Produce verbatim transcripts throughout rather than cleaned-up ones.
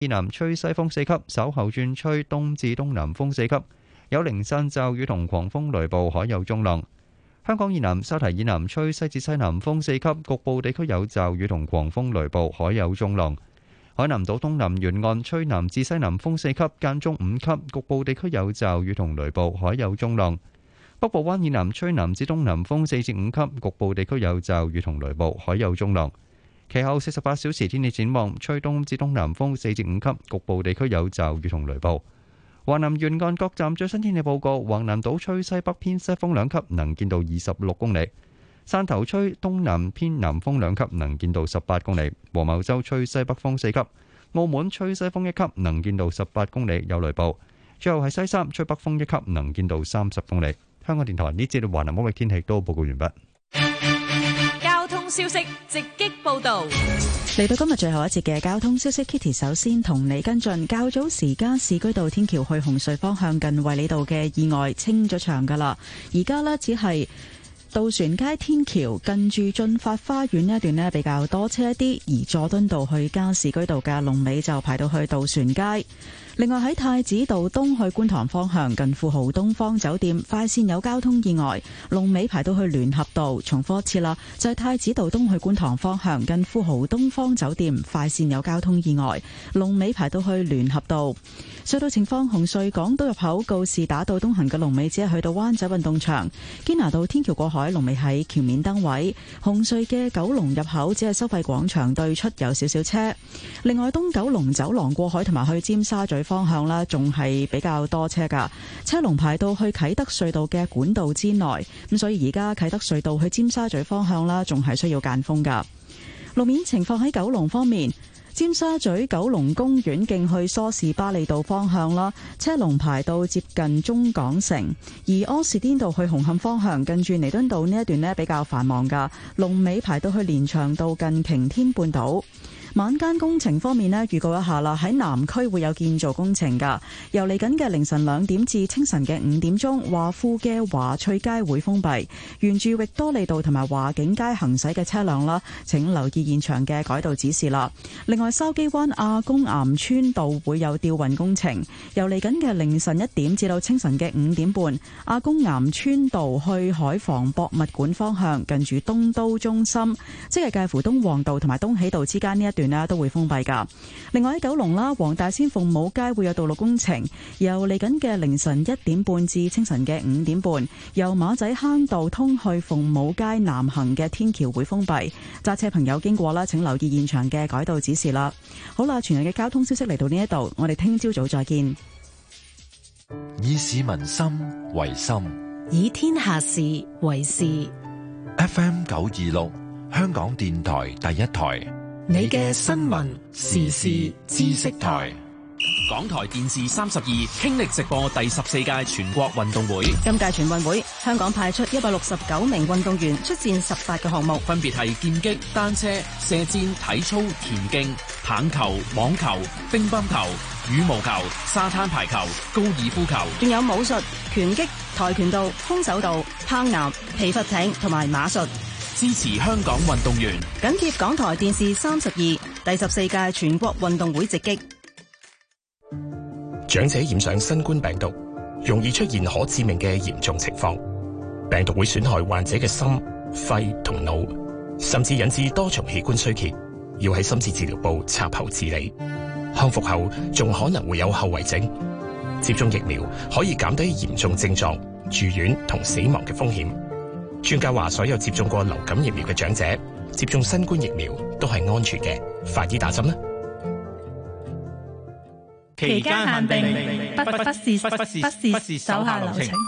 以南吹西風四級，稍後轉吹東至東南風四級，有零散驟雨同狂風雷暴，海有中浪。香港以南、沙堤以南吹西至西南風四級，局部地區有驟雨同狂風雷暴，海有中浪。海南島東南沿岸吹南至西南風四級，間中五級，局部地區有驟雨同雷暴，海有中浪。北部灣以南吹南至東南風四至五級，局部地區有驟雨同雷暴，海有中浪。其後四十八小時天氣展望，吹東至東南風四至五級，局部地區有驟雨同雷暴。華南沿岸各站最新天氣報告：橫瀾島吹西北偏西風兩級，能見度二十六公里；汕頭吹東南偏南風兩級，能見度十八公里；黃茅洲吹西北風四級；澳門吹西風一級，能見度十八公里，有雷暴。最後係西三吹北風一級，能見度三十公里。香港電台呢節華南區域天氣都報告完畢。 交通消息直擊報道。 嚟到今日最後一節嘅交通消息 ，Kitty 首先同你跟進。較早時加士居道天橋去紅隧方向近衛理道嘅意外清咗場噶啦，而家呢，只係渡船街天橋近住駿發花園呢一段呢比較多車一啲，而佐敦道去加士居道嘅龍尾就排到去渡船街。另外喺太子道東去觀塘方向近富豪東方酒店快線有交通意外，龍尾排到去聯合道。重複一次啦，就係太子道東去觀塘方向近富豪東方酒店快線有交通意外，龍尾排到去聯合道。隧道情況：紅隧港島入口告士打道東行嘅龍尾只係去到灣仔運動場，堅拿道天橋過海龍尾喺橋面燈位。紅隧嘅九龍入口只係收費廣場對出有少少車。另外東九龍走廊過海同埋去尖沙咀方向啦，仲係比較多車噶，車龍排到去啟德隧道嘅管道之內，咁所以而家啟德隧道去尖沙咀方向啦，仲係需要間封噶。路面情況喺九龍方面，尖沙咀九龍公園徑去梳士巴利道方向啦，車龍排到接近中港城；而柯士甸道去紅磡方向，近住彌敦道呢一段呢比較繁忙噶，龍尾排到去連翔道近擎天半島。晚間工程方面呢，預告一下啦，喺南區會有建造工程噶，由嚟緊嘅凌晨兩點至清晨嘅五點鐘，華富嘅華翠街會封閉，沿住域多利道同埋華景街行駛嘅車輛啦，請留意現場嘅改道指示啦。另外，筲箕灣亞公岩村道會有吊運工程，由嚟緊嘅凌晨一點至到清晨嘅五點半，亞公岩村道去海防博物館方向，近住東都中心，即係介乎東旺道同埋東喜道之間呢一段都會封閉噶。另外喺九龍啦，黃大仙鳳舞街會有道路工程，由嚟緊嘅凌晨一點半至清晨嘅五點半，由馬仔坑道通去鳳舞街南行嘅天橋會封閉，揸車朋友經過啦，請留意現場嘅改道指示啦。好啦，全日嘅交通消息嚟到呢一度，我哋聽朝早再見。 以市民心為心， 以天下事為事。 F M 九二六，香港電台第一台。 你嘅新聞時事知識台。 港台電視三十二傾力直播第十四屆全國運動會。 今屆全運會，香港派出一百六十九名運動員出戰十八個項目， 分別係劍擊、單車、射箭、體操、田徑、棒球、網球、乒乓球、羽毛球、沙灘排球、高爾夫球， 仲有武術、拳擊、跆拳道、空手道、攀岩、皮筏艇同埋馬術。 支持香港運動員， 緊貼港台電視三十二第十四屆全國運動會直擊。 長者染上新冠病毒，容易出現可致命嘅嚴重情況。病毒會損害患者嘅心、肺同腦，甚至引致多重器官衰竭，要喺深切治療部插喉治理。康復後仲可能會有後遺症。接種疫苗可以減低嚴重症狀、住院同死亡嘅風險。專家話，所有接種過流感疫苗嘅長者接種新冠疫苗都係安全嘅，快啲打針啦！ 期間限定，不不不是不不是不是手下留情。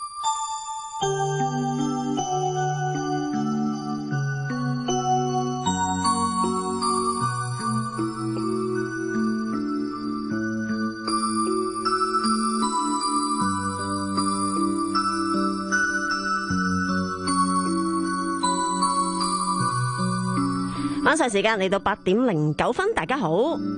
晚上時間嚟到八點零九分，大家好，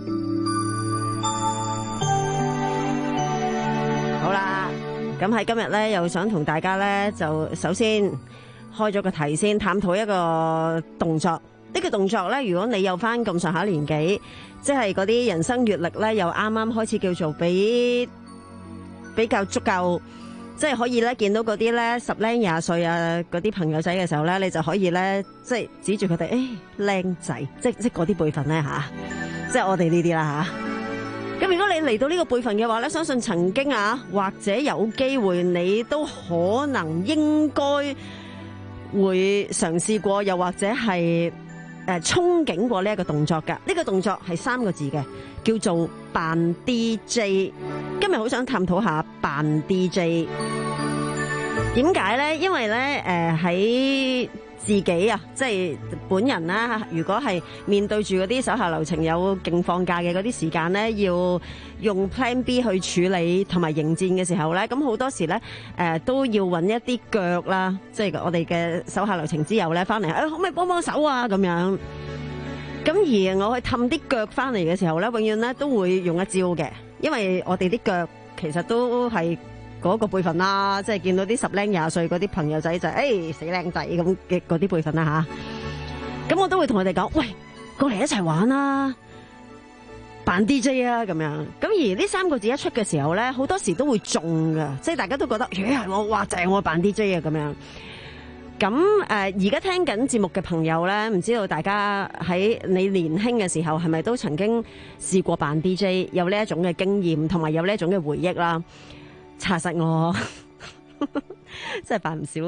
好啦，咁喺今日咧，又想同大家咧，就首先開咗個題先，探討一個動作。 呢個動作咧，如果你有翻咁上下年紀，即係嗰啲人生閱歷咧，又啱啱開始叫做比比較足夠，即係可以咧見到嗰啲咧十零廿歲啊嗰啲朋友仔嘅時候咧，你就可以咧即係指住佢哋，誒靚仔，即即嗰啲輩份咧吓，即係我哋呢啲啦吓。咁如果你嚟到呢個輩份嘅話咧，相信曾經啊或者有機會你都可能應該會嘗試過，又或者係誒憧憬過呢一個動作㗎。呢個動作係三個字嘅，叫做扮 D J。今日好想探討下扮 D J 點解呢？因為咧誒喺自己啊，即係本人啦。如果係面對住嗰啲手下留情有勁放假嘅嗰啲時間咧，要用 Plan B 去處理同埋迎戰嘅時候咧，咁好多時咧誒、呃、都要揾一啲腳啦，即係我哋嘅手下留情之友咧翻嚟，誒、哎、可唔可以幫幫手啊？咁樣咁而我去氹啲腳翻嚟嘅時候咧，永遠咧都會用一招嘅，因為我哋啲腳其實都係嗰個輩份啦，即係見到啲十零廿歲嗰啲朋友仔就誒、哎、死靚仔咁嘅嗰啲輩份啦吓，咁我都會同佢哋講，喂，過嚟一齊玩啦，扮 D J 啊咁樣。咁而呢三個字一出嘅時候咧，好多時都會中噶，即係大家都覺得，咦係我哇正我扮 D J 啊咁樣。咁誒而家聽緊節目嘅朋友咧，唔知道大家喺你年輕嘅時候係咪都曾經試過扮 D J， 有呢一種嘅經驗同埋有呢一種嘅回憶啦？查實我真係扮唔少。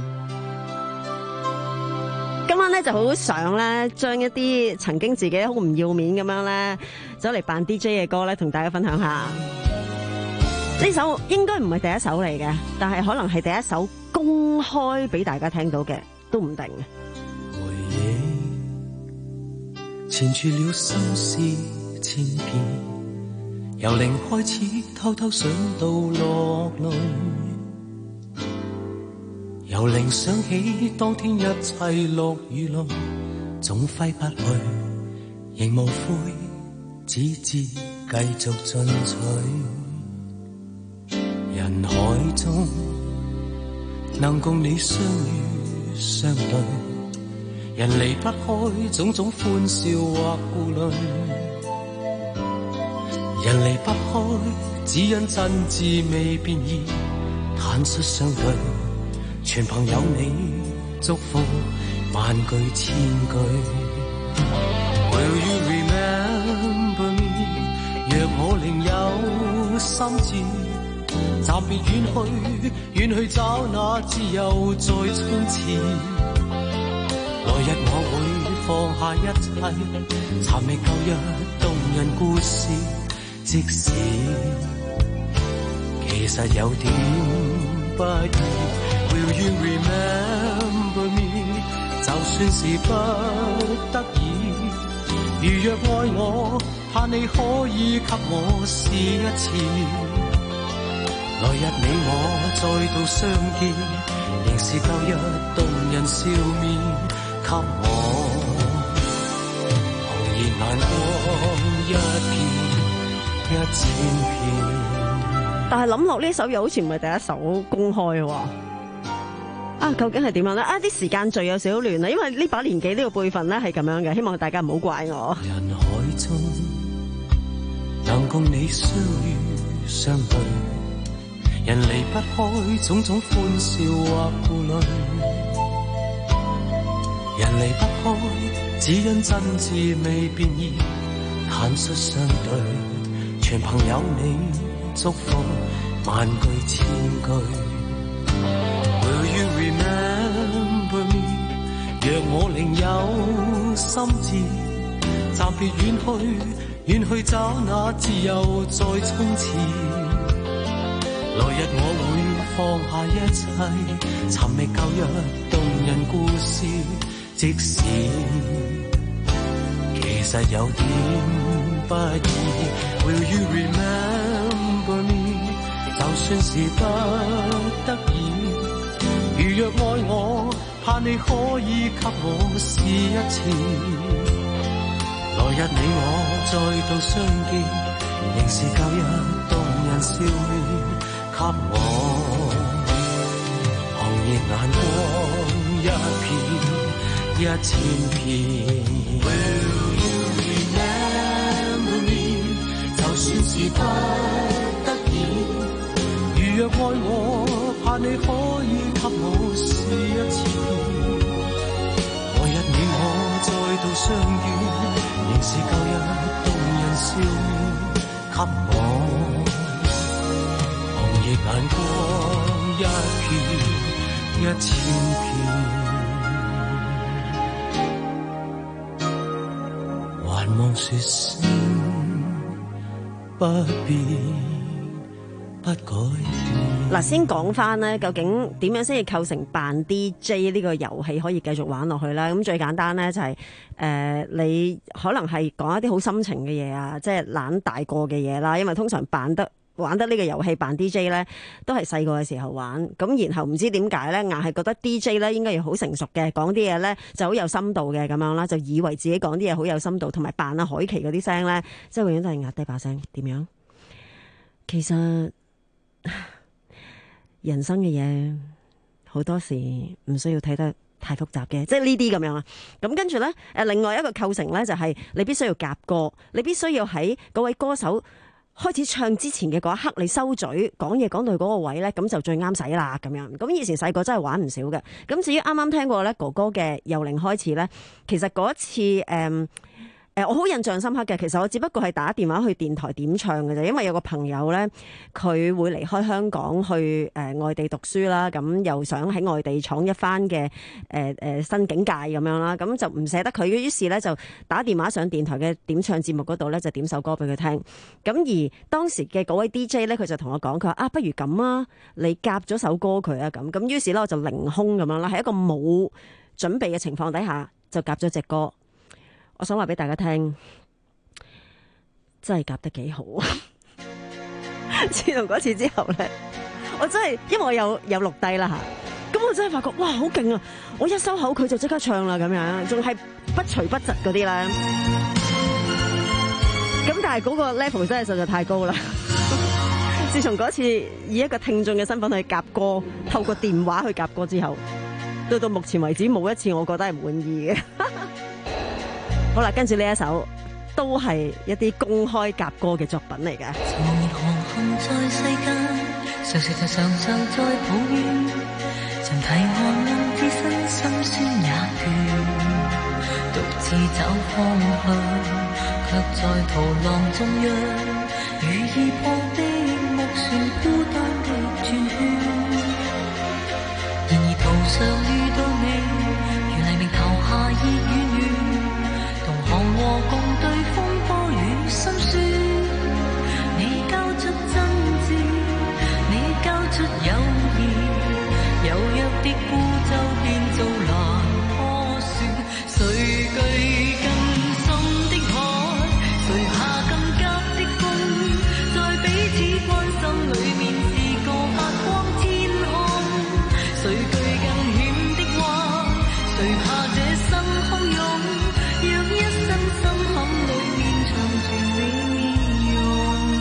今晚咧就好想咧將一啲曾經自己好唔要面咁樣咧走嚟扮 D J 嘅歌咧同大家分享下。呢首應該唔係第一首嚟嘅，但係可能係第一首公開俾大家聽到嘅，都唔定嘅。 回憶纏住了心事千遍，由零開始偷偷想到落淚，由零想起當天一切落雨淚，總揮不去，仍無悔，只知繼續進取。人海中能共你相遇相對，人離不開種種歡笑或顧慮，人離不開只因真摯未變異，坦率相對，全憑有你祝福萬句千句。 Will you remember me？ 若我另有心志，暫別遠去，遠去找那自由再衝刺。來日我會放下一切，尋覓舊日動人故事。即使其實有點不易 ，Will you remember me？ 就算是不得已，如若愛我，盼你可以給我試一次。來日你我再度相見，仍是舊日動人笑面，給我紅熱眼光一片一千片。 但係諗落呢首又好似唔係第一首公開喎。啊，究竟係點樣咧？啊，啲時間序有少少亂啦，因為呢把年紀呢個輩份咧係咁樣嘅，希望大家唔好怪我。 人海中能共你相遇相對，人離不開種種歡笑或顧慮，人離不開只因真摯未變異，坦率相對，全憑有你祝福萬句千句。Will you remember me？ 若我另有心志，暫別遠去，遠去找那自由再衝刺。來日我會放下一切，尋覓舊日動人故事。即使其實有點不易 ，Will you remember me？ 就算是不得已，如若愛我，盼你可以給我試一次。來日你我再度相見，仍是舊日動人笑面。給我紅熱眼光一片一千遍。Will you remember me？ 就算是不得已，如若愛我，盼你可以給我試一次。來日你我再度相遇，仍是舊日動人笑面，給我紅葉眼光一片一千片。還望說聲不變不改變。 嗱，先講翻呢，究竟點樣先至構成扮 D J 呢個遊戲可以繼續玩落去啦？咁最簡單呢，就係、是、誒、呃，你可能係講一啲好深情嘅嘢啊，即係懶大個嘅嘢啦。因為通常扮得玩得呢個遊戲扮 D J 呢，都係細個嘅時候玩。咁然後唔知點解呢，硬係覺得 D J 呢應該要好成熟嘅，講啲嘢呢就好有深度嘅咁樣啦，就以為自己講啲嘢好有深度，同埋扮阿海琪嗰啲聲呢，即係永遠都係壓低把聲。點樣？其實人生嘅嘢好多時唔需要睇得太複雜嘅，即係呢啲咁樣啊。咁跟住呢，誒，另外一個構成呢，就係你必須要夾歌，你必須要喺嗰位歌手開始唱之前嘅嗰一刻，你收嘴講嘢講到嗰個位呢，咁就最啱使啦咁樣。咁以前細個真係玩唔少嘅。咁至於啱啱聽過呢哥哥嘅由零開始呢，其實嗰一次誒。嗯誒，我好印象深刻嘅，其實我只不過係打電話去電台點唱嘅啫，因為有個朋友咧，佢會離開香港去誒、呃、外地讀書啦，咁又想喺外地闖一番嘅誒誒新境界咁樣啦，咁就唔捨得佢，於是咧就打電話上電台嘅點唱節目嗰度咧，就點首歌俾佢聽。咁而當時嘅嗰位 D J 咧，佢就同我講，佢話啊，不如咁啊，你夾咗首歌佢啊，咁咁於是咧我就凌空咁樣啦，喺一個冇準備嘅情況底下就夾咗隻歌。我想話俾大家聽，真係夾得幾好。自從嗰次之後咧，我真係因為我有有錄低啦吓，咁我真係發覺哇好勁啊！我一收口佢就即刻唱啦，咁樣仲係不隨不疾嗰啲咧。咁但係嗰個 level 真係實在太高啦。自從嗰次以一個聽眾嘅身份去夾歌，透過電話去夾歌之後，到到目前為止冇一次我覺得係滿意嘅。好啦，跟住呢一首都係一啲公開夾歌嘅作品嚟嘅。 從航行在世間，常常常常在抱怨，曾提案讓自身心酸也倦，獨自找方向，卻在途浪中央，如已破的木船孤單的轉圈。然而途上遇到你，如黎明投下熱遠遠。同和共對風波與心酸，你交出真摯，你交出友誼，有約的孤舟變做難破船，誰懼更深的海，誰怕更急的風，在彼此關心裏面是個發光天空，誰懼更險的話，誰怕這生洶湧，心坎裏面長存你面容，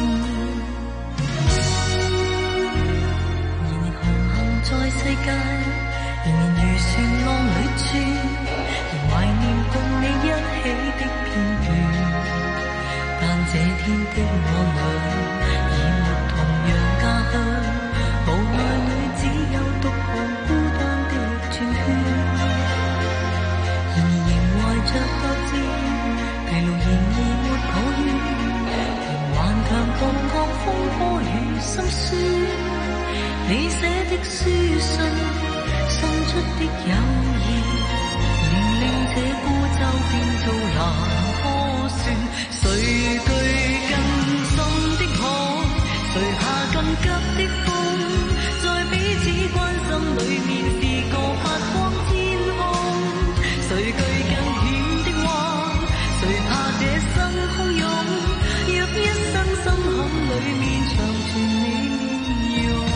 然而航行在世界，仍然如船浪裏轉，仍懷念共你一起的片段。但這天的我倆已沒同樣家鄉，無奈裏只有獨行孤單的轉圈。然而仍懷着各自。疲勞然而沒抱怨，仍頑強共抗風波與心酸。你寫的書信，送出的友誼，仍令這孤舟變做難破船。誰懼更深的海，誰怕更急的風，在彼此關心裏面是個發光天空。誰懼更險的話，誰怕這生洶湧，若一生心坎裏面長存你面容。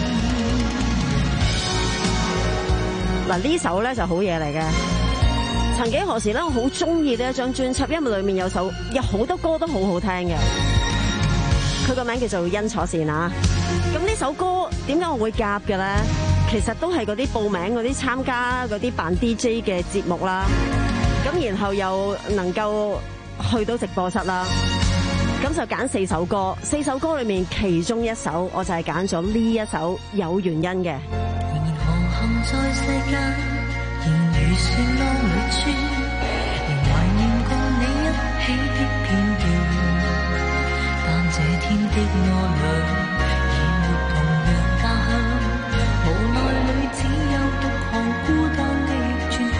嗱，呢首咧就好嘢嚟嘅。曾幾何時咧，我好中意呢一張專輯，因為裏面有首有好多歌都好好聽嘅。佢個名叫做《因楚善》啊。咁呢首歌點解我會夾嘅咧？其其實都係嗰啲報名嗰啲參加嗰啲扮 D J 嘅節目啦，咁然後又能夠去到直播室啦，咁就揀四首歌，四首歌裏面其中一首我就係揀咗呢一首有原因嘅。 仍然航行在世間，仍如旋浪裏轉，仍懷念共你一起的片段，但這天的我倆已沒同樣家鄉，無奈裏只有獨行孤單的轉圈，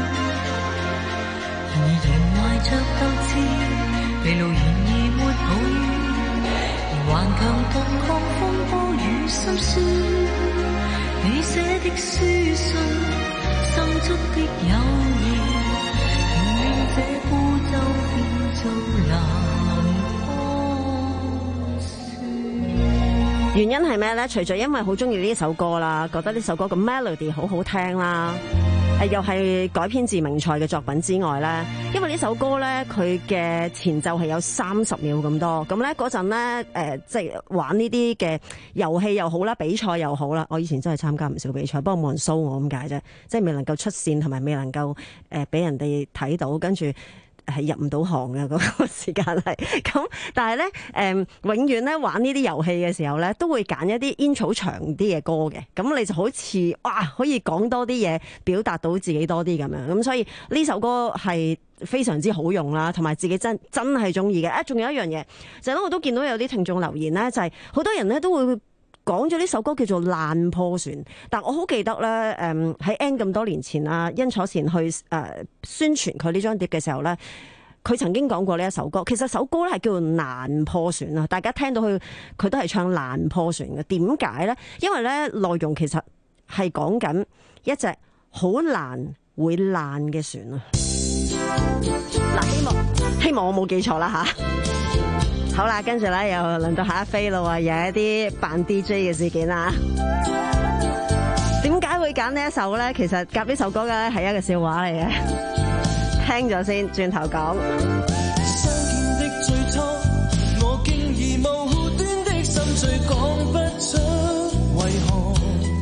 然而仍懷着鬥志，離路然而沒抱怨，仍頑強獨抗風波與心酸，你寫的書信深足的友誼，仍令這孤舟變做南柯船。 原因係咩咧？除咗因為好中意呢首歌啦，覺得呢首歌個 melody 好好聽啦，誒又係改編自明菜嘅作品之外咧，因為呢首歌咧佢嘅前奏係有三十秒咁多，咁咧嗰陣咧誒即係玩呢啲嘅遊戲又好啦，比賽又好啦，我以前真係參加唔少比賽，不過冇人 show 我咁解啫，即係未能夠出線同埋未能夠誒俾人哋睇到，跟住係入唔到行嘅嗰個時間係咁，但係咧誒永遠咧玩呢啲遊戲嘅時候咧，都會揀一啲 intro 長啲嘅歌嘅，咁你就好似哇可以講多啲嘢，表達到自己多啲咁樣，咁所以呢首歌係非常之好用啦，同埋自己真真係中意嘅。啊，仲有一樣嘢就係咧，我都見到有啲聽眾留言咧，就係好多人咧都會講咗呢首歌叫做爛破船，但我好記得咧，誒喺 N 咁多年前啊，殷楚善去誒、呃、宣傳佢呢張碟嘅時候咧，佢曾經講過呢一首歌。其實首歌咧係叫做爛破船啊，大家聽到佢佢都係唱爛破船嘅。點解咧？因為咧內容其實係講緊一隻好難會爛嘅船啊。嗱，希望希望我冇記錯啦吓。好啦，跟住咧又輪到下一飛咯，又係一啲扮 D J 嘅事件啦。點解會揀呢一首咧？其實夾呢首歌嘅係一個笑話嚟嘅，聽咗先，轉頭講。 相見的最初，我竟然無端的心醉，講不出為何。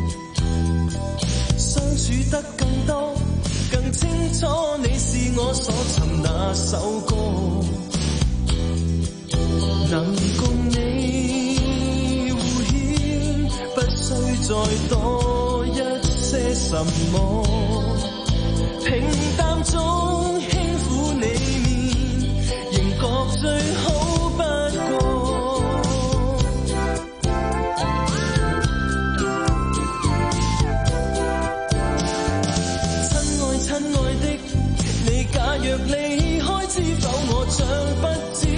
相處得更多，更清楚你是我所尋那首歌。能共你互牽，不需再多一些什麼。平淡中輕撫你面，仍覺最好不過。親愛親愛的，你假若離開，知否我將不知。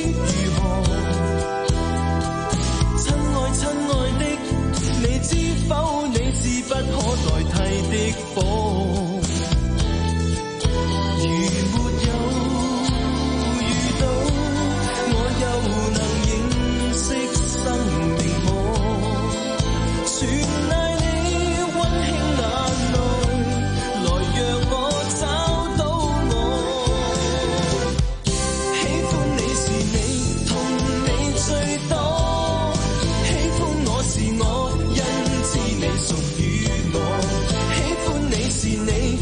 親愛的，你知否你是不可代替的寶。如沒有遇到，我又能認識生命麼？全賴你溫馨眼淚，來讓我找到我。喜歡你是你，痛你最多。是我，因知你屬於我，喜歡你是你。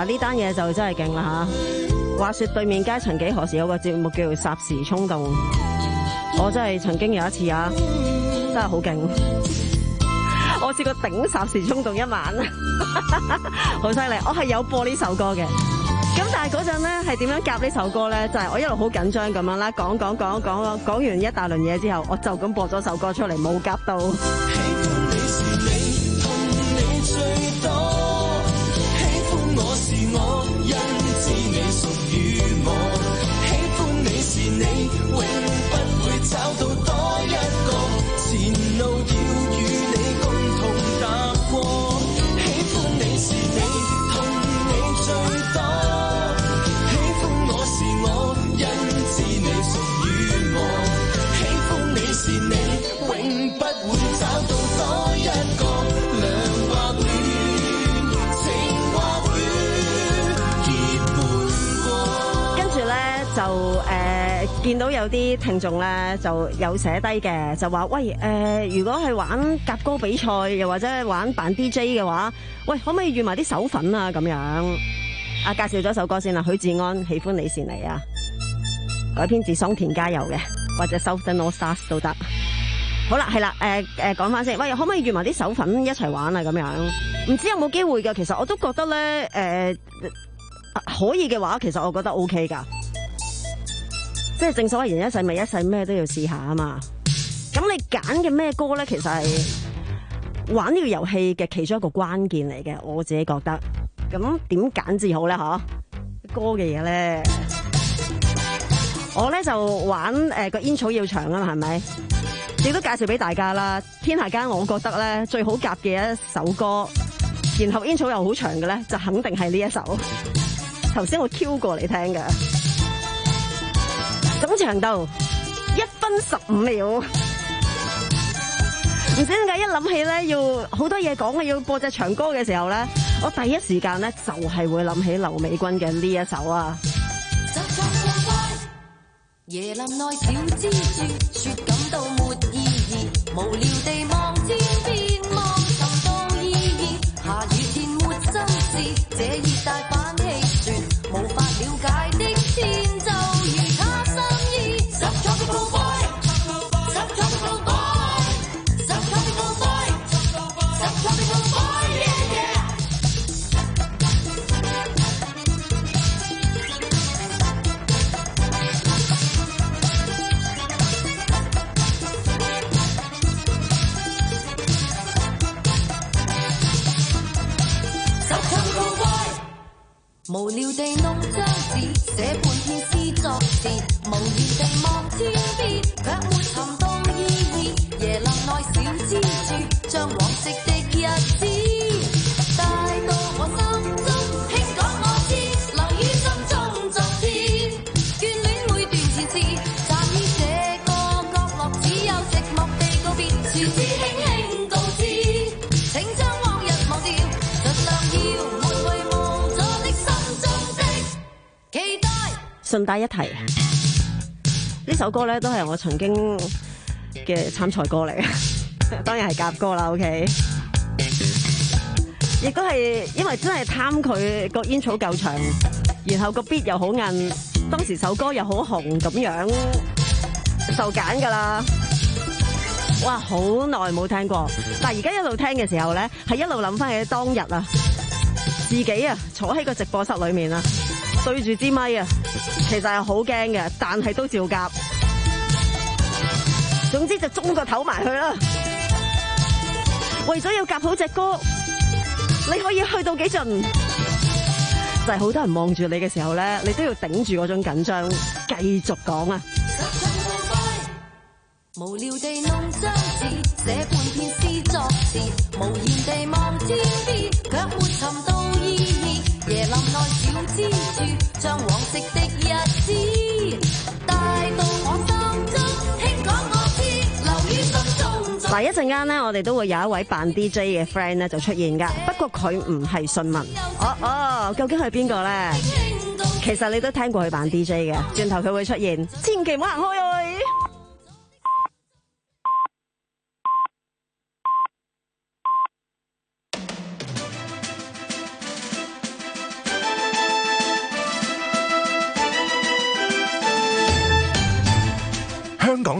嗱呢單嘢就真係勁啦嚇！話說對面街曾幾何時有個節目叫做霎時衝動，我真係曾經有一次啊，真係好勁！我試過頂霎時衝動一晚，好犀利！我係有播呢首歌嘅。咁但係嗰陣咧係點樣夾呢首歌咧？就係、是、我一路好緊張咁樣啦，講講講講講完一大輪嘢之後，我就咁播咗首歌出嚟，冇夾到。喜歡你是你，痛你最多。喜歡我是我，因知你屬於我。喜歡你是你，永不會找到多一個。前路要與你共同踏過。喜歡你是你，痛你最多。我因知你屬於我，喜歡你是你，永不會找到多一個。兩或戀，情或怨，結伴過。跟住咧就誒、呃、見到有啲聽眾咧就有寫低嘅，就話喂誒、呃，如果係玩夾歌比賽，又或者玩扮 D J 嘅話，喂可唔可以預埋啲手粉啊咁樣？啊，介紹咗首歌先啦，許志安喜歡你是你啊，改編自桑田佳祐嘅，或者 Southern All Stars 都得。好啦，係啦，誒誒講翻先，喂，可唔可以預埋啲手粉一齊玩啊？咁樣唔知有冇機會㗎？其實我都覺得咧，誒、呃、可以嘅話，其實我覺得 OK 噶。即係正所謂人一世咪一世，咩都要試下啊嘛。咁你揀嘅咩歌咧，其實係玩呢個遊戲嘅其中一個關鍵嚟嘅，我自己覺得。咁點揀至好咧？嗬，歌嘅嘢咧，我咧就玩誒個煙草要長啊嘛，係咪？亦都介紹俾大家啦。天下間我覺得咧最好夾嘅一首歌，然後煙草又好長嘅咧，就肯定係呢一首。頭先我 Q 過嚟聽嘅，總長度一分十五秒。唔知點解一諗起咧要好多嘢講嘅，要播隻長歌嘅時候咧，我第一時間咧就係會諗起劉美君嘅呢一首啊。椰林內小蜘蛛，說感到沒意義，無聊地望天邊，望尋到意義。下雨天沒心事，這熱帶反氣旋，無法了解的天就如他心意。Subtropical boy，Subtropical boy，Subtropical boy，Subtropical boy，yeah yeah。無聊地弄張紙，寫半篇詩作詞，無言地望天邊，卻沒尋到意義。椰林內小蜘蛛，將往昔的日子帶到我心中，輕講我知，留於心中昨天，眷戀每段前事，站於這個角落，只有寂寞地告別，全知輕輕告知，請將往日忘掉，盡量要抹去無助的心中的期待。順帶一提，呢首歌咧都係我曾經嘅參賽歌嚟嘅，當然係夾歌啦。OK，亦都係因為真係貪佢個煙草夠長，然後個 beat 又好韌，當時首歌又好紅咁樣，就揀噶啦。哇，好耐冇聽過，但係而家一路聽嘅時候咧，係一路諗翻起當日啊，自己啊坐喺個直播室裏面啊，對住支咪啊，其實係好驚嘅，但係都照夾。總之就中個頭埋去啦。為咗要夾好隻歌，你可以去到幾盡？就係好多人望住你嘅時候咧，你都要頂住嗰種緊張，繼續講啊！無聊地弄張紙，寫半篇詩作詞，無言地望天邊，卻沒尋到意義。椰林內小蜘蛛，將往昔的日子帶到我心中，輕講我知，留於心中。嗱，一陣間咧，我哋都會有一位扮 D J 嘅 friend 咧就出現噶，不過佢唔係信文。哦哦，究竟係邊個咧？其實你都聽過佢扮 D J 嘅，轉頭佢會出現，千祈唔好行開啊！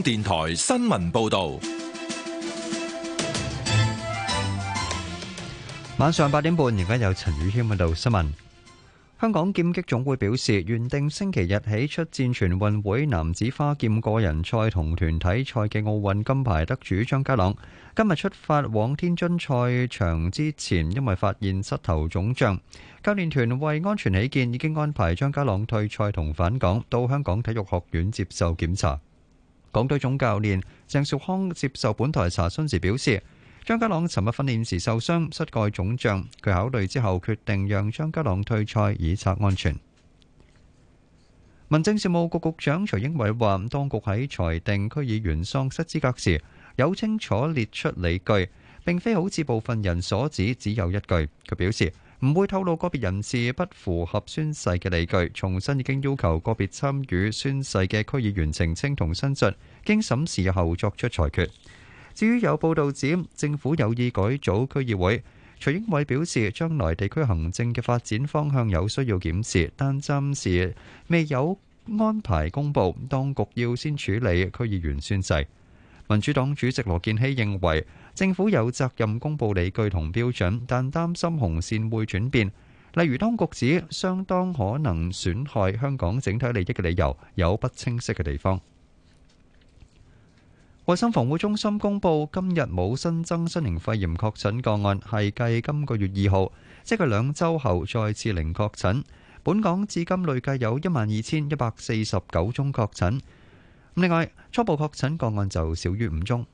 港電台新聞報道。 晚上八點半，而家有陳宇謙報道新聞。香港劍擊總會表示，原定星期日起出戰全運會男子花劍個人賽同團體賽嘅奧運金牌得主張家朗，今日出發往天津賽場之前，因為發現膝頭腫脹，教練團為安全起見，已經安排張家朗退賽同返港到香港體育學院接受檢查。港隊總教練鄭少康接受本台查詢時表示，張家朗尋日訓練時受傷，膝蓋腫脹，佢考慮之後決定讓張家朗退賽以策安全。民政事務局局長徐英偉話，當局喺裁定區議員喪失資格時有清楚列出理據，並非好似部分人所指只有一句。佢表示唔會透露個別人士不符合宣誓嘅理據，重申已經要求個別參與宣誓嘅區議員澄清同申述，經審視後作出裁決。至於有報道指政府有意改組區議會，徐英偉表示將來地區行政嘅發展方向有需要檢視，但暫時未有安排公佈，當局要先處理區議員宣誓。民主黨主席羅健熙認為政府有責任公佈理據同標準，但擔心紅線會轉變，例如當局指相當可能損害香港整體利益嘅理由有不清晰嘅地方。衛生防護中心公布，今日冇新增新型肺炎確診個案，係繼今個月二號，即係兩週後再次零確診。本港至今累計有一萬二千一百四十九宗確診。另外，初步確診個案就少於五宗。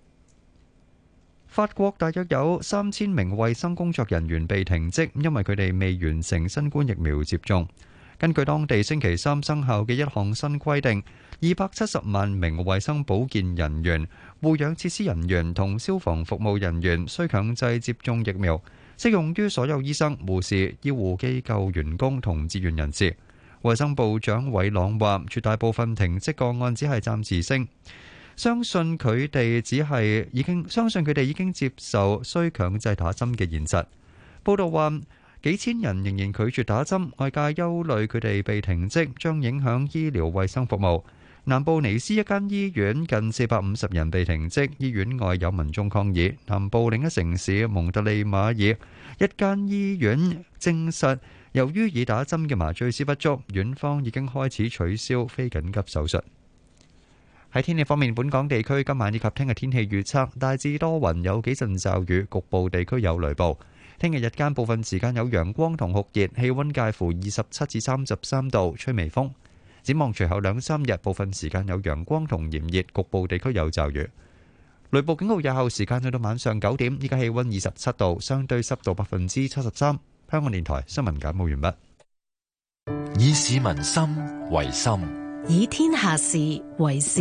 法國大約有三千名衛生工作人員被停職，因為佢哋未完成新冠疫苗接種。根據當地星期三生效嘅一項新規定，二百七十萬名衛生保健人員、護養設施人員同消防服務人員需強制接種疫苗，適用於所有醫生、護士、醫護機構員工同志願人士。衛生部長韋朗話，絕大部分停職個案只係暫時性，相信佢哋只係已經相信佢哋已經接受需強制打針嘅現實。報道話，幾千人仍然拒絕打針，外界憂慮佢哋被停職將影響醫療衛生服務。南部尼斯一間醫院近四百五十人被停職，醫院外有民眾抗議。南部另一城市蒙特利馬爾一間醫院證實，由於已打針嘅麻醉師不足，院方已經開始取消非緊急手術。喺天氣方面，本港地區今晚以及聽日天氣預測大致多雲，有幾陣驟雨，局部地區有雷暴。聽日日間部分時間有陽光同酷熱，氣溫介乎二十七至三十三度，吹微風。展望隨後兩三日，部分時間有陽光同炎熱，局部地區有驟雨。雷暴警告有效時間去到晚上九點，依家氣溫二十七度，相對濕度百分之七十三。香港電台新聞簡報完畢。 以市民心為心， 以天下事為事。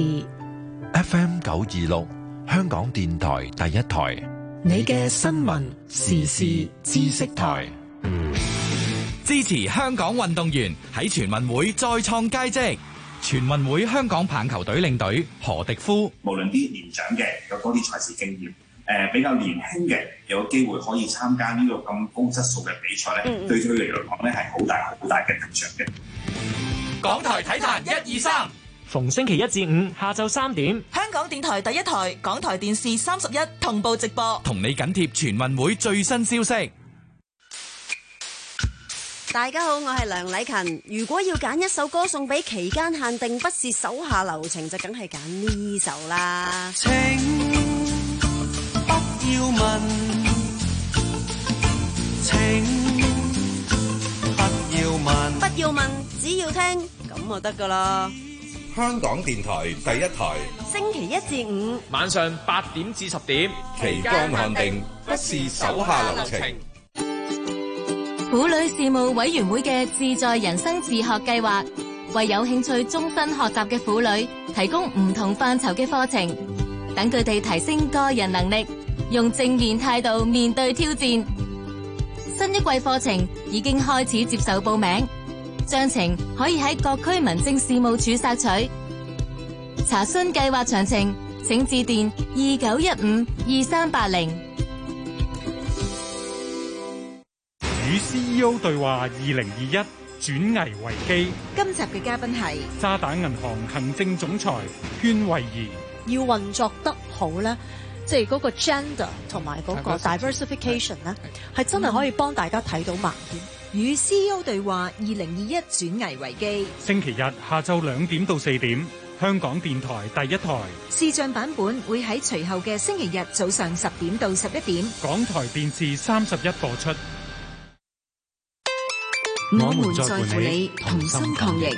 F M 九二六，香港電台第一台。 你嘅新聞時事知識台， 支持香港運動員喺全運會再創佳績。全運會香港棒球隊領隊何迪夫， 無論啲年長嘅有多啲賽事經驗，誒、呃、比較年輕嘅有機會可以參加呢個咁高質素嘅比賽咧，嗯、對佢哋嚟講咧係好大好大嘅提升嘅。 港台體壇一二三。 逢星期一至五下晝三點， 香港電台第一台、港台電視三十一同步直播， 同你緊貼全運會最新消息。 大家好，我係梁禮勤。如果要揀一首歌送俾期間限定不是手下留情，就梗係揀呢首啦。 請不要問，請不要問， 不要問，只要聽咁就得噶啦。 香港電台第一台， 星期一至五晚上八點至十點， 期間限定不是手下留情。 婦女事務委員會嘅自在人生自學計劃，為有興趣終身學習嘅婦女提供唔同範疇嘅課程，等佢哋提升個人能力，用正面態度面對挑戰。新一季課程已經開始接受報名。詳情可以喺各區民政事務處索取。查詢計劃詳情，請致電二九一五二三八零。 與 C E O 對話二零二一轉危為機。 今集嘅嘉賓係渣打銀行行政總裁禤惠儀。 要運作得好咧，即係嗰個 gender 同埋嗰個 diversification 咧，係真係可以幫大家睇到盲點。 與 C E O 對話二零二一轉危為機， 星期日下晝兩點到四點，香港電台第一台視像版本會喺隨後嘅星期日早上十點到十一點， 港台電視三十一播出。 我們在乎你，同心抗疫。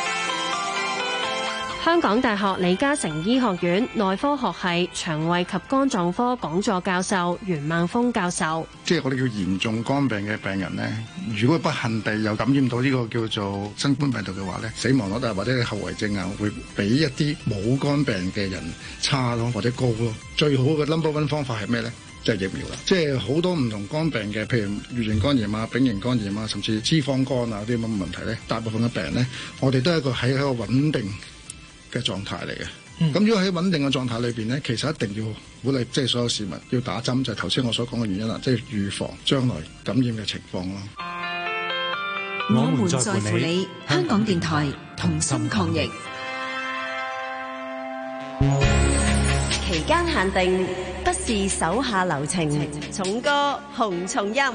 香港大學李嘉誠醫學院內科學系腸胃及肝臟科講座教授袁孟峰教授， 即係我哋叫嚴重肝病嘅病人咧，如果不幸地又感染到呢個叫做新冠病毒嘅話咧，死亡率啊或者後遺症啊，會比一啲冇肝病嘅人差咯，或者高咯。最好嘅 number one 方法係咩咧？即係疫苗啦。即係好多唔同肝病嘅，譬如乙型肝炎啊、丙型肝炎啊，甚至脂肪肝啊啲咁嘅問題咧，大部分嘅病人咧，我哋都係一個喺一個穩定嘅狀態嚟嘅。咁、嗯、如果喺穩定嘅狀態裏邊咧，其實一定要鼓勵即係所有市民要打針，就係頭先我所講嘅原因啦，即係預防將來感染嘅情況咯。 我們在乎你，香港電台同心抗疫。 期間限定，不是手下留情，重歌紅重音。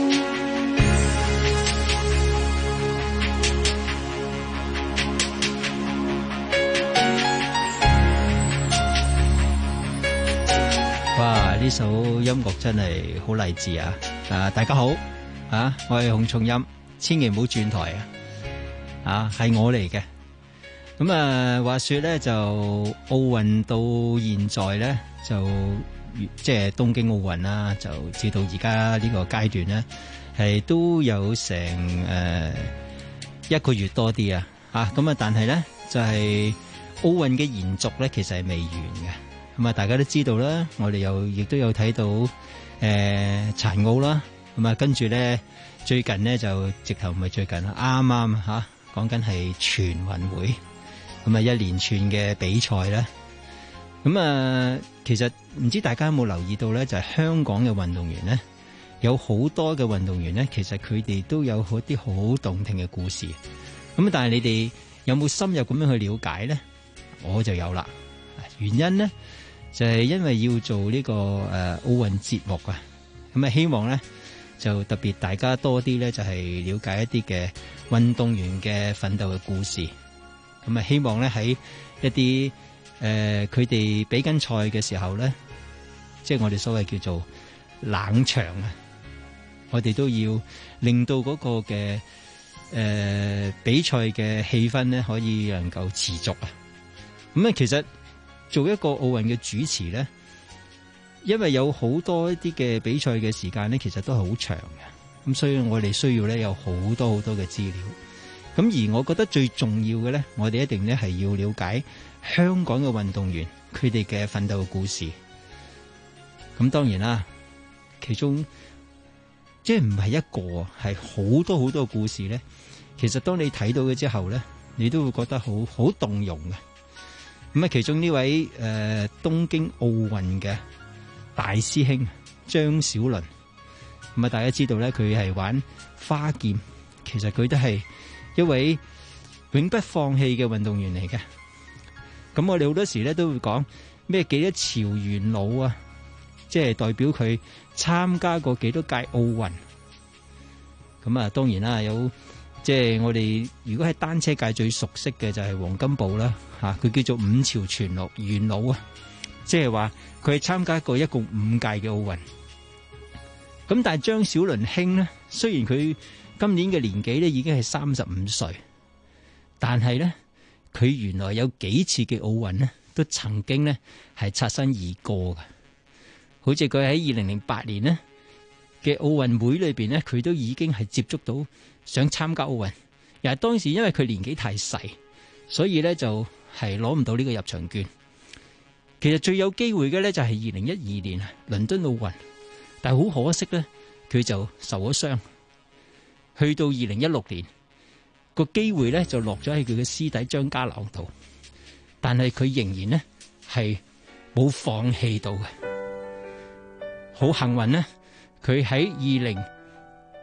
哇！呢首音樂真係好勵志啊！啊，大家好啊，我係洪松蔭，千祈唔好轉台啊！啊，係我嚟嘅。咁啊，話說咧，就奧運到現在咧，就即係東京奧運啦，就至到而家呢個階段咧，係都有成誒、呃、一個月多啲啊！啊，咁啊，但係咧就係、是、奧運嘅延續咧，其實係未完嘅。咁啊，大家都知道啦，我哋又亦都有睇到誒殘奧啦。咁啊，跟住咧最近咧就直頭唔係最近啦，啱啱吓講緊係全運會。咁啊，一連串嘅比賽咧，咁啊，其實唔知大家有冇留意到咧，就係香港嘅運動員咧，有好多嘅運動員咧，其實佢哋都有好啲好動聽嘅故事。咁但係你哋有冇深入咁樣去了解咧？我就有啦。原因咧就係因為要做呢個誒奧運節目啊，咁啊希望咧就特別大家多啲咧就係了解一啲嘅運動員嘅奮鬥嘅故事。咁啊，希望咧喺一啲誒佢哋比緊賽嘅時候咧，即係我哋所謂叫做冷場啊，我哋都要令到嗰個嘅誒比賽嘅氣氛咧可以能夠持續啊。咁啊，其實做一個奧運嘅主持咧，因為有好多一啲嘅比賽嘅時間咧，其實都係好長嘅，咁所以我哋需要咧有好多好多嘅資料。咁而我覺得最重要嘅咧，我哋一定咧係要了解香港嘅運動員佢哋嘅奮鬥嘅故事。咁當然啦，其中即係唔係一個，係好多好多嘅故事咧。其實當你睇到嘅之後咧，你都會覺得好好動容嘅。咁啊，其中呢位誒、呃、東京奧運嘅大師兄張小倫，咁啊大家知道咧，佢係玩花劍，其實佢都係一位永不放棄嘅運動員嚟嘅。咁我哋好多時咧都會講咩幾多朝元老啊，即係代表佢參加過幾多屆奧運。咁啊，當然啦，有即係我哋如果喺單車界最熟悉嘅就係黃金寶啦，吓佢叫做五朝全老元老啊，即係話佢係參加過一共五屆嘅奧運。咁但係張小倫兄呢，雖然佢今年嘅年紀咧已經係三十五歲，但係咧佢原來有幾次嘅奧運呢都曾經咧係擦身而過嘅。好似佢喺二零零八年呢嘅奧運會裏邊咧，佢都已經係接觸到想參加奧運，又係當時因為佢年紀太細，所以咧就係攞唔到呢個入場券。其實最有機會嘅咧就係二零一二年倫敦奧運，但係好可惜咧，佢就受咗傷。去到二零一六年，個機會咧就落咗喺佢嘅師弟張家朗度，但係佢仍然呢係冇放棄到嘅。好幸運呢，佢喺二零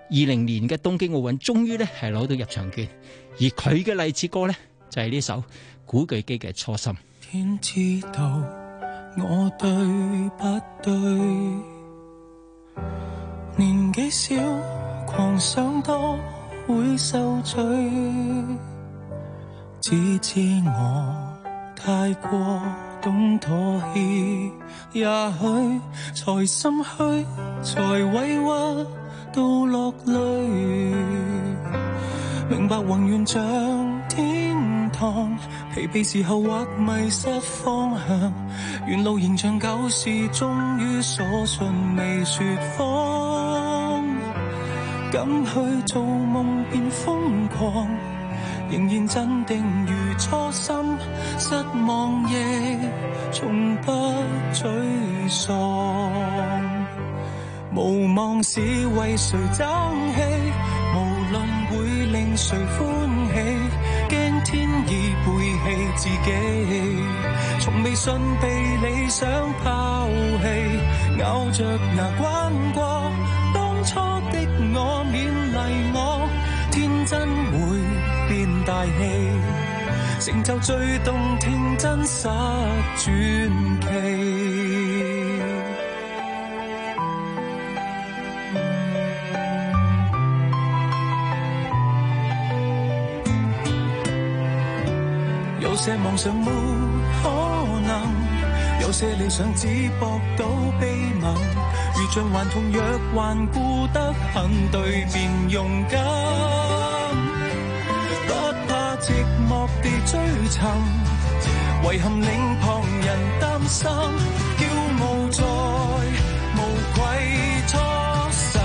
零年嘅東京奧運，終於咧係攞到入場券，而佢嘅勵志歌咧就係呢首古巨基嘅《初心》。 天知道我對不對，年紀小狂想多會受罪，只知我太過懂妥協，也許才心虛，才委屈到落淚。明白宏願像天堂，疲憊時候或迷失方向，沿路仍像舊時，終於鎖信未說謊。敢去做夢變瘋狂，仍然鎮定如初心，失望亦從不沮喪。無望是為誰爭氣，無論會令誰歡喜，驚天已背棄自己，從未信被理想拋棄，咬着牙關過當初的我，勉勵我天真會變大氣，成就最動聽真實傳奇。有些夢想沒可能，有些理想只搏到秘密，如像頑童若頑固得很，對便勇敢，不怕寂寞地追尋，遺憾令旁人擔心，驕傲在無愧初心，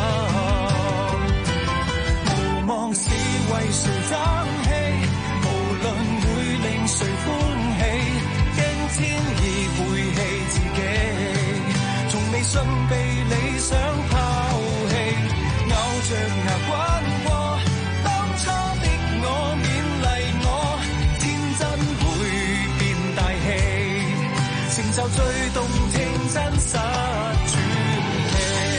無望是為誰爭氣，無論會令誰歡喜，驚天已背棄自己，從未信被理想拋棄，咬着牙關過當初的我，勉勵我天真會變大氣，成就最動聽真實傳奇。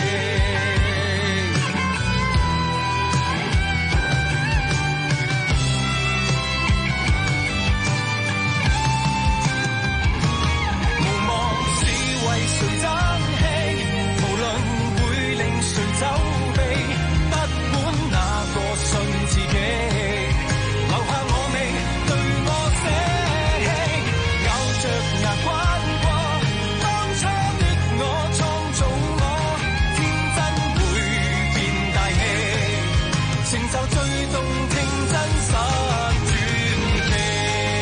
誰爭氣，無論會令誰走避，不管哪個信自己，留下我未對我捨棄，咬着牙關過當初的我，創造我天真會變大氣，成就最動聽真實傳奇。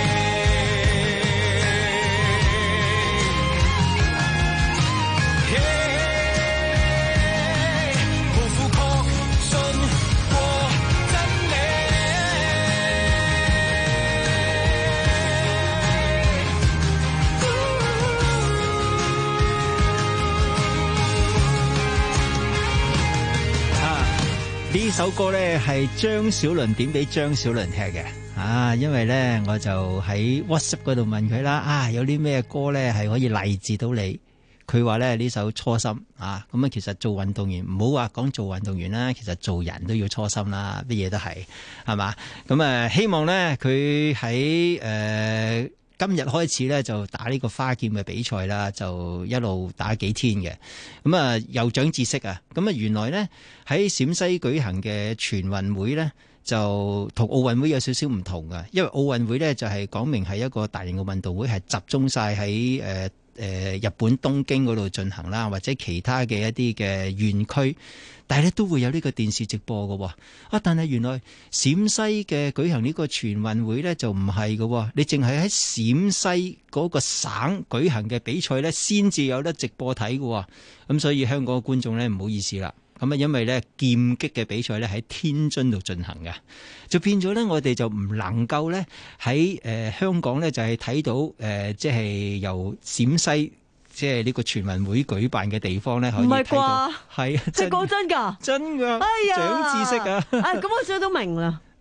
呢首歌咧係張小倫點俾張小倫聽嘅啊，因為咧我就喺 WhatsApp 嗰度問佢啦，啊有啲咩歌咧係可以勵志到你？佢話咧呢首初心啊，咁啊其實做運動員唔好話講做運動員啦，其實做人都要初心啦，乜嘢都係係嘛，咁啊希望咧佢喺誒。今日開始咧就打呢個花劍嘅比賽啦，就一路打幾天嘅，咁啊又長知識啊！咁啊原來咧喺陝西舉行嘅全運會咧，就同奧運會有少少唔同噶，因為奧運會咧就係講明係一個大型嘅運動會，係集中晒喺誒誒日本東京嗰度進行啦，或者其他嘅一啲嘅縣區。但係咧都會有呢個電視直播嘅喎，啊！但係原來陝西嘅舉行呢個全運會咧就唔係嘅，你淨係喺陝西嗰個省舉行嘅比賽咧先至有得直播睇嘅，咁所以香港嘅觀眾咧唔好意思啦，咁啊因為咧劍擊嘅比賽咧喺天津度進行嘅，就變咗咧我哋就唔能夠咧喺誒香港咧就係睇到誒即係由陝西。即係呢個全運會舉辦嘅地方咧，可以睇到，係啊， 即係講真㗎， 真㗎， 哎呀， 長知識啊！ 啊，咁我終於都明啦。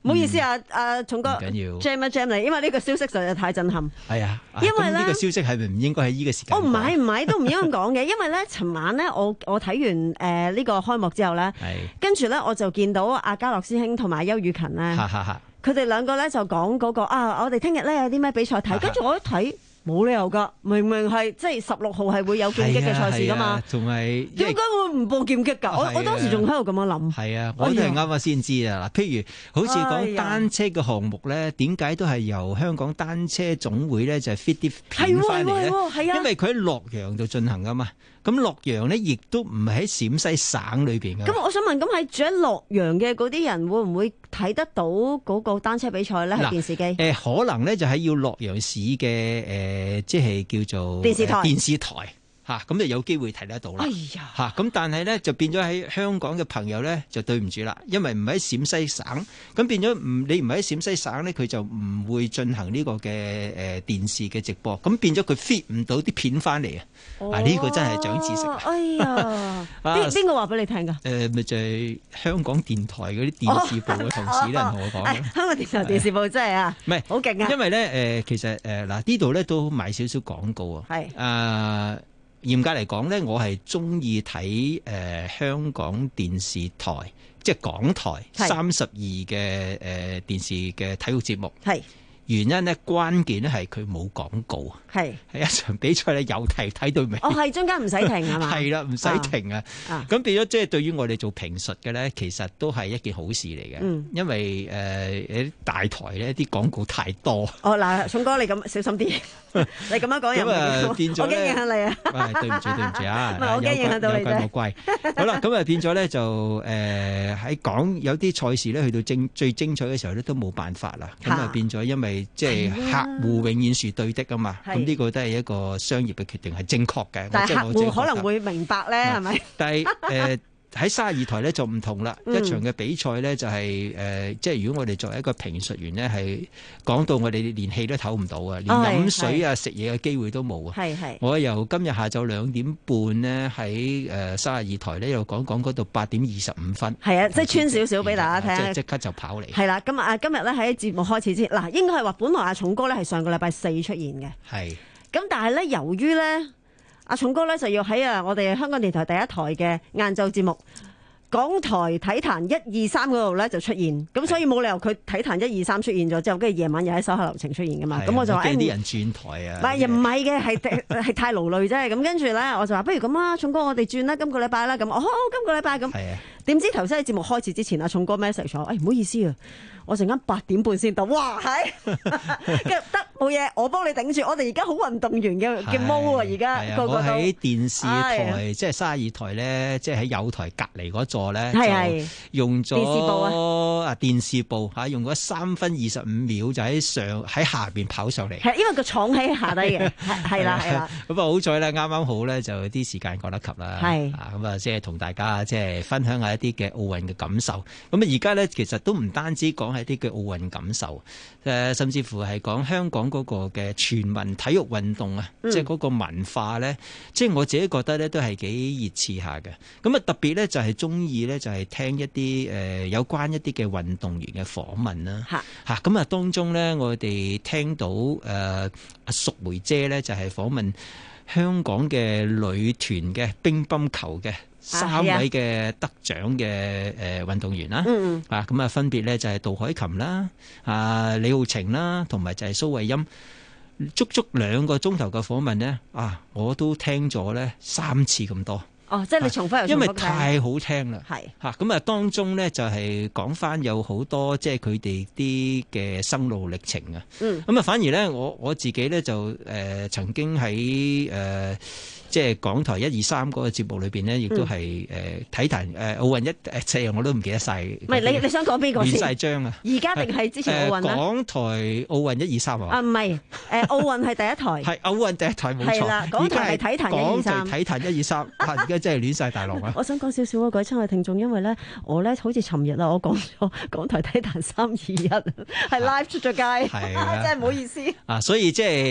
唔好意思啊，阿重哥唔緊要 jam 一 jam 你，因為呢個消息實在太震撼。 係啊， 因為咧呢個消息係咪唔應該喺呢個時間？ 我唔係唔係都唔應該講嘅，因為咧，尋晚咧，我我睇完誒呢、呃這個開幕之後咧，跟住咧我就見到阿嘉樂師兄同埋邱雨勤咧，佢哋兩個咧就講嗰、那個啊，我哋聽日咧有啲咩比賽睇，跟住我一睇。冇理由噶，明明係即係十六號係會有劍擊嘅賽事噶嘛， 仲係點解會唔報劍擊㗎？我我當時仲喺度咁樣諗。 係啊，我都係啱啱先知啊！嗱，譬如好似講單車嘅項目咧，點解都係由香港單車總會咧就 fit 啲片翻嚟咧？因為佢喺洛陽度進行噶嘛。咁洛陽咧亦都唔係喺陝西省裏邊嘅。咁我想問，咁喺住喺洛陽嘅嗰啲人會唔會睇得到嗰個單車比賽咧？喺電視機？誒、 呃，可能咧就喺要洛陽市嘅誒、呃，即係叫做電視台。 電視台。嚇，咁就有機會睇得到啦。 哎呀， 嚇，咁但係咧就變咗喺香港嘅朋友咧就對唔住啦，因為唔喺陝西省，咁變咗唔你唔喺陝西省咧，佢就唔會進行呢個嘅誒電視嘅直播，咁變咗佢 fit 唔到啲片翻嚟啊！啊，呢個真係長知識。 哎呀，邊邊個話俾你聽㗎？ 誒，咪就係香港電台嗰啲電視部嘅同事咧同我講。 香港電台電視部真係啊， 唔係好勁啊！ 因為咧誒，其實誒嗱呢度咧都賣少少廣告啊。係啊。嚴格嚟講咧，我係中意睇誒香港電視台，即係港台三十二嘅誒電視嘅體育節目。係原因咧，關鍵咧係佢冇廣告。係係一場比賽咧，有睇睇到尾。哦，係中間唔使停係嘛？係啦，唔使停啊！咁變咗即係對於我哋做評述嘅咧，其實都係一件好事嚟嘅。嗯，因為誒有啲大台咧啲廣告太多。哦，嗱，聰哥你咁小心啲，你咁樣講又唔好，我驚影響你啊！喂，對唔住對唔住啊！唔係我驚影響到你啫。有貴冇貴。好啦，咁啊變咗咧就誒喺講有啲賽事咧去到精最精彩嘅時候咧都冇辦法啦。咁啊變咗因為即係客戶永遠是對的啊嘛。呢個都係一個商業嘅決定，係正確嘅。但係客戶可能會明白咧，係咪？但係誒喺三十二台咧就唔同啦。一場嘅比賽咧就係誒，即係如果我哋作為一個評述員咧，係講到我哋連氣都唞唔到啊，連飲水啊、食嘢嘅機會都冇啊。係係。我由今日下晝兩點半咧喺誒三十二台咧又講講嗰度八點二十五分。係啊，即係穿少少俾大家聽。即即刻就跑嚟。係啦，咁啊今日咧喺節目開始之前，嗱應該係話本來阿重哥咧係上個禮拜四出現嘅。係。咁但係咧，由於咧，阿重哥咧就要喺啊我哋香港電台第一台嘅晏晝節目，港台體壇一二三嗰度咧就出現，咁所以冇理由佢體壇一二三出現咗之後，跟住夜晚又喺手下留情出現噶嘛，咁我就話誒啲人轉台啊，唔係又唔係嘅，係係太勞累啫，咁跟住咧我就話不如咁啊，重哥我哋轉啦，今個禮拜啦，咁哦今個禮拜咁，點知頭先喺節目開始之前，阿重哥 message 咗，誒唔好意思啊。我陣間八點半先到，哇係，跟住得冇嘢，我幫你頂住。我哋而家好運動員嘅嘅毛啊，而家個個都。我喺電視台，即係三十二台咧，即係喺友台隔離嗰座咧，就用咗電視部啊，電視部嚇用咗三分二十五秒就喺上喺下邊跑上嚟。係因為個廠喺下低嘅，係啦係啦。咁啊好彩咧，啱啱好咧就啲時間趕得及啦。係啊咁啊，即係同大家即係分享下一啲嘅奧運嘅感受。咁啊而家咧其實都唔單止講係啲嘅奧運感受，誒甚至乎係講香港嗰個嘅全民體育運動啊，嗯、即係嗰個文化咧，即係我自己覺得咧都係幾熱刺下嘅。咁啊特別咧就係中意咧就係聽一啲誒有關一啲嘅運動員嘅訪問啦。嚇嚇咁啊當中咧我哋聽到誒阿淑梅姐咧就係訪問香港嘅女團嘅乒乓球嘅三位嘅得獎嘅誒運動員啦，嗯、啊咁啊分別咧就係杜凱琹啦、啊李皓晴啦，同埋就係蘇慧音，足足兩個鐘頭嘅訪問咧，啊我都聽咗咧三次咁多。哦，即係你重複又重複，因為太好聽啦。係嚇咁啊，當中咧就係講翻有好多即係佢哋啲嘅生路歷程啊。嗯，咁啊反而咧我我自己咧就誒、呃、曾經喺誒。呃即係港台一二三嗰個節目裏邊呢，亦都係誒體壇誒奧運一誒四樣我都唔記得晒。唔係你你想講邊個先？亂曬章啊！而家定係之前奧運啊？港台奧運一二三啊？啊唔係誒奧運係第一台。係奧運第一台冇錯。係啦，港台係體壇一二三。港台體壇一二三，而家真係亂曬大龍啊！我想講少少啊，各位親愛聽眾，因為咧我咧好似尋日啊，我講咗港台體壇三二一係 live 出咗街，係真係唔好意思。啊，所以即係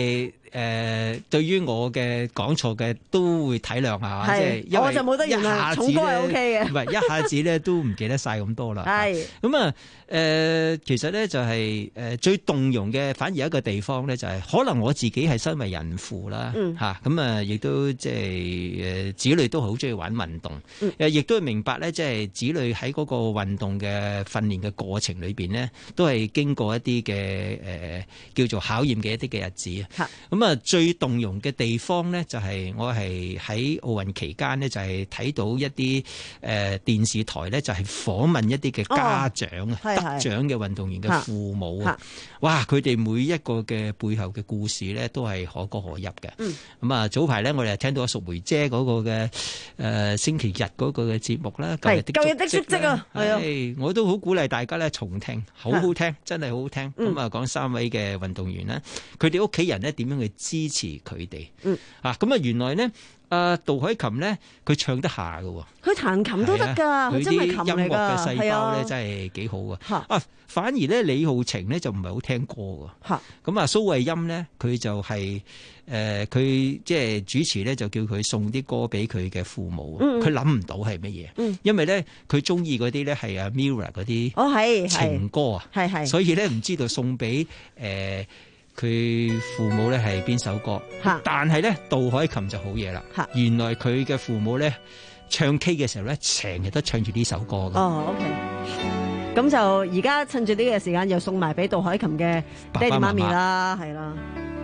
誒對於我嘅講錯嘅都會體諒下，即係因為我就冇得原諒，重歌係 O K 嘅， 唔係一下子咧都唔記得晒咁多啦。 係咁啊誒，其實咧就係誒最動容嘅，反而有一個地方咧就係可能我自己係身為人父啦嚇，咁啊亦都即係誒子女都好中意玩運動，誒亦都明白咧，即係子女喺嗰個運動嘅訓練嘅過程裏邊呢，都係經過一啲嘅誒叫做考驗嘅一啲嘅日子啊。咁啊，最動容嘅地方呢，就係我係喺奧運期間呢，就係睇到一啲誒電視台呢，就係訪問一啲嘅家長啊，得獎嘅運動員嘅父母啊。哇！佢哋每一個嘅背後嘅故事呢，都係可歌可泣嘅。咁、嗯、啊，早排呢，我哋聽到阿淑梅姐嗰個嘅誒、呃、星期日嗰個嘅節目啦，舊日的足跡啊，係啊，我都好鼓勵大家咧重聽，好好聽，真係好好聽。咁、嗯、啊，講三位嘅運動員咧，佢哋屋企人咧點樣去支持佢哋？嗯，啊，咁啊，原來呢。啊，杜凱琹咧，佢唱得下嘅喎，佢彈琴都得㗎，佢真係琴嚟㗎，音樂嘅細胞咧真係幾好啊！啊，反而咧李浩晴咧就唔係好聽歌㗎，咁啊蘇慧音咧佢就係誒佢即係主持咧就叫佢送啲歌俾佢嘅父母，佢諗唔到係乜嘢，嗯、因為咧佢中意嗰啲咧係阿 Mirror 嗰啲哦係情歌啊，係係，所以咧唔知道送俾誒。呃佢父母咧係邊首歌？但係咧杜凱琹就好嘢啦。原來佢嘅父母咧唱 K 嘅時候咧，成日都唱住呢首歌嘅。哦 ，OK。 咁就而家趁住呢個時間，又送埋俾杜凱琹嘅爹哋媽咪啦，係啦。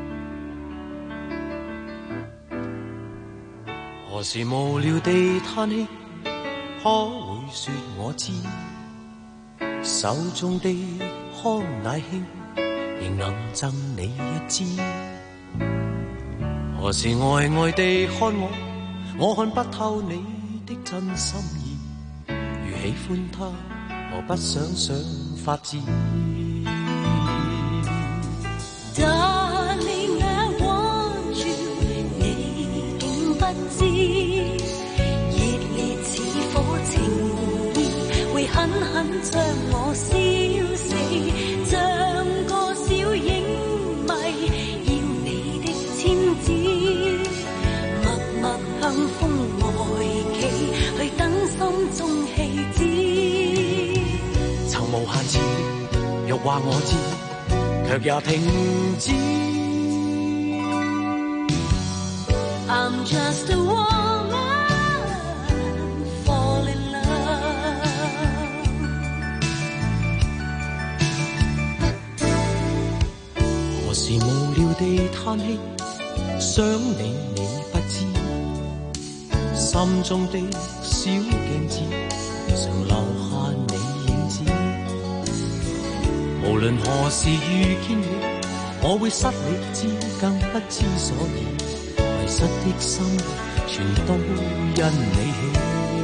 何時無聊地嘆氣，可會說我知？手中的康乃馨。仍能贈你一支，何時呆呆地看我，我看不透你的真心意。如喜歡他，何不想想法子 Darling, I want you， 你竟不知，熱烈似火情意，會狠狠將我燒死。向風外企，去等心中氣止。 曾無限次，欲話我知，卻也停止。 I'm just a woman, fall in love。 何時無聊地嘆氣，想你你不知。心中的小鏡子，常留下你影子。無論何時遇見你，我會失理智，更不知所以。迷失的心，全都因你起。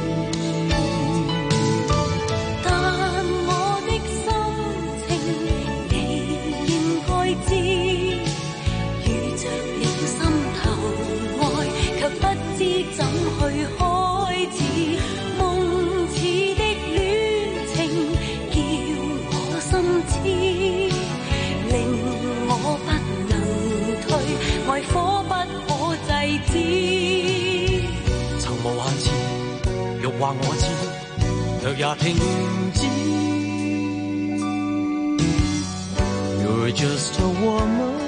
但我的心情，你應該知，遇着了心頭愛，卻不知怎去開始。夢似的戀情叫我心痴，令我不能退，愛火不可制止。 曾無限次欲話我知，卻也停止。You're just a woman。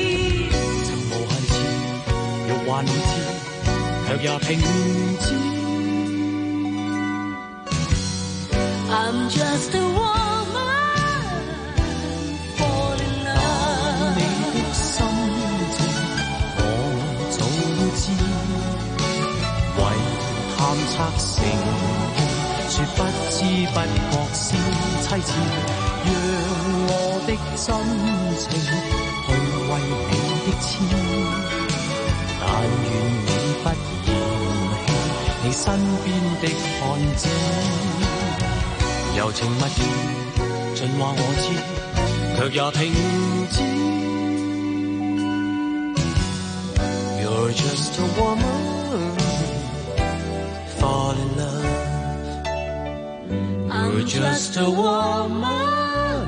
也停止。 I'm just a woman fall in love。 你的心情我早知，為探測成說不知不覺是妻子，讓我的真情去為你的痴，但願你不嫌棄你身邊的看子，柔情蜜語盡話我知，卻也停止。You're just a woman fall in love。 You're just a woman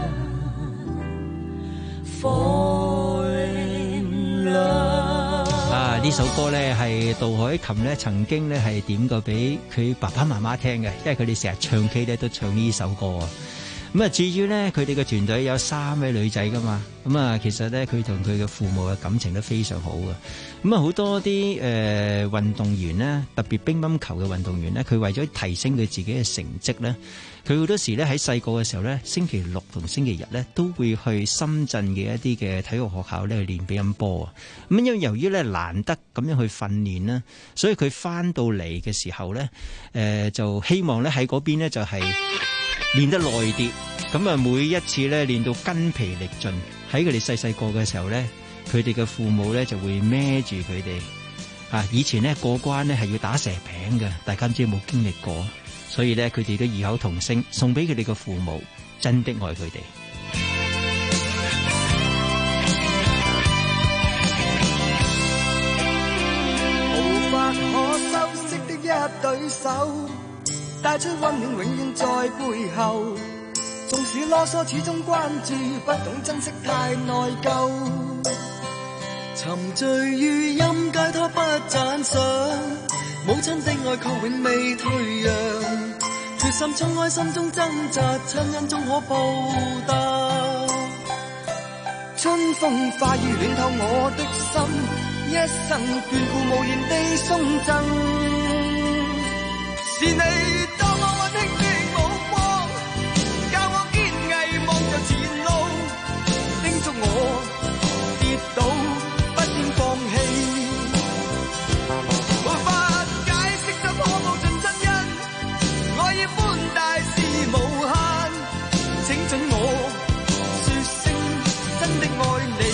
fall in love。 啊！呢首歌咧係杜海琴咧曾經咧係點過俾佢爸爸媽媽聽嘅，因為佢哋成日唱 K 咧都唱呢首歌啊。咁啊，至於咧佢哋嘅團隊有三位女仔噶嘛，咁啊其實咧佢同佢嘅父母嘅感情都非常好嘅。咁啊好多啲誒、呃、運動員咧，特別乒乓球嘅運動員咧，佢為咗提升佢自己嘅成績咧，佢好多時咧喺細個嘅時候咧，星期六同星期日咧都會去深圳嘅一啲嘅體育學校咧去練乒乓波啊。咁因為由於咧難得咁樣去訓練啦，所以佢翻到嚟嘅時候咧，誒、呃、就希望咧喺嗰邊咧就係、是。練得耐啲，咁啊每一次咧練到筋疲力盡，喺佢哋細細個嘅時候咧，佢哋嘅父母咧就會孭住佢哋。啊，以前咧過關咧係要打蛇餅嘅，大家唔知有冇經歷過？所以咧佢哋都異口同聲送俾佢哋嘅父母，真的愛佢哋。 無法可修飾的一對手，帶出溫暖永遠在背後，縱使囉嗦始終關注，不懂珍惜太內疚，沉醉於音階他不讚賞，母親的愛卻永未退讓，決心衝開心中掙扎，親恩終可報答，春風化雨暖透我的心，一生眷顧無言地送贈，是你多麼溫馨的目光，教我堅毅望着前路，叮囑我跌倒不應放棄，無法解釋怎可報盡親恩，愛意寬大是無限，請准我說聲真的愛你。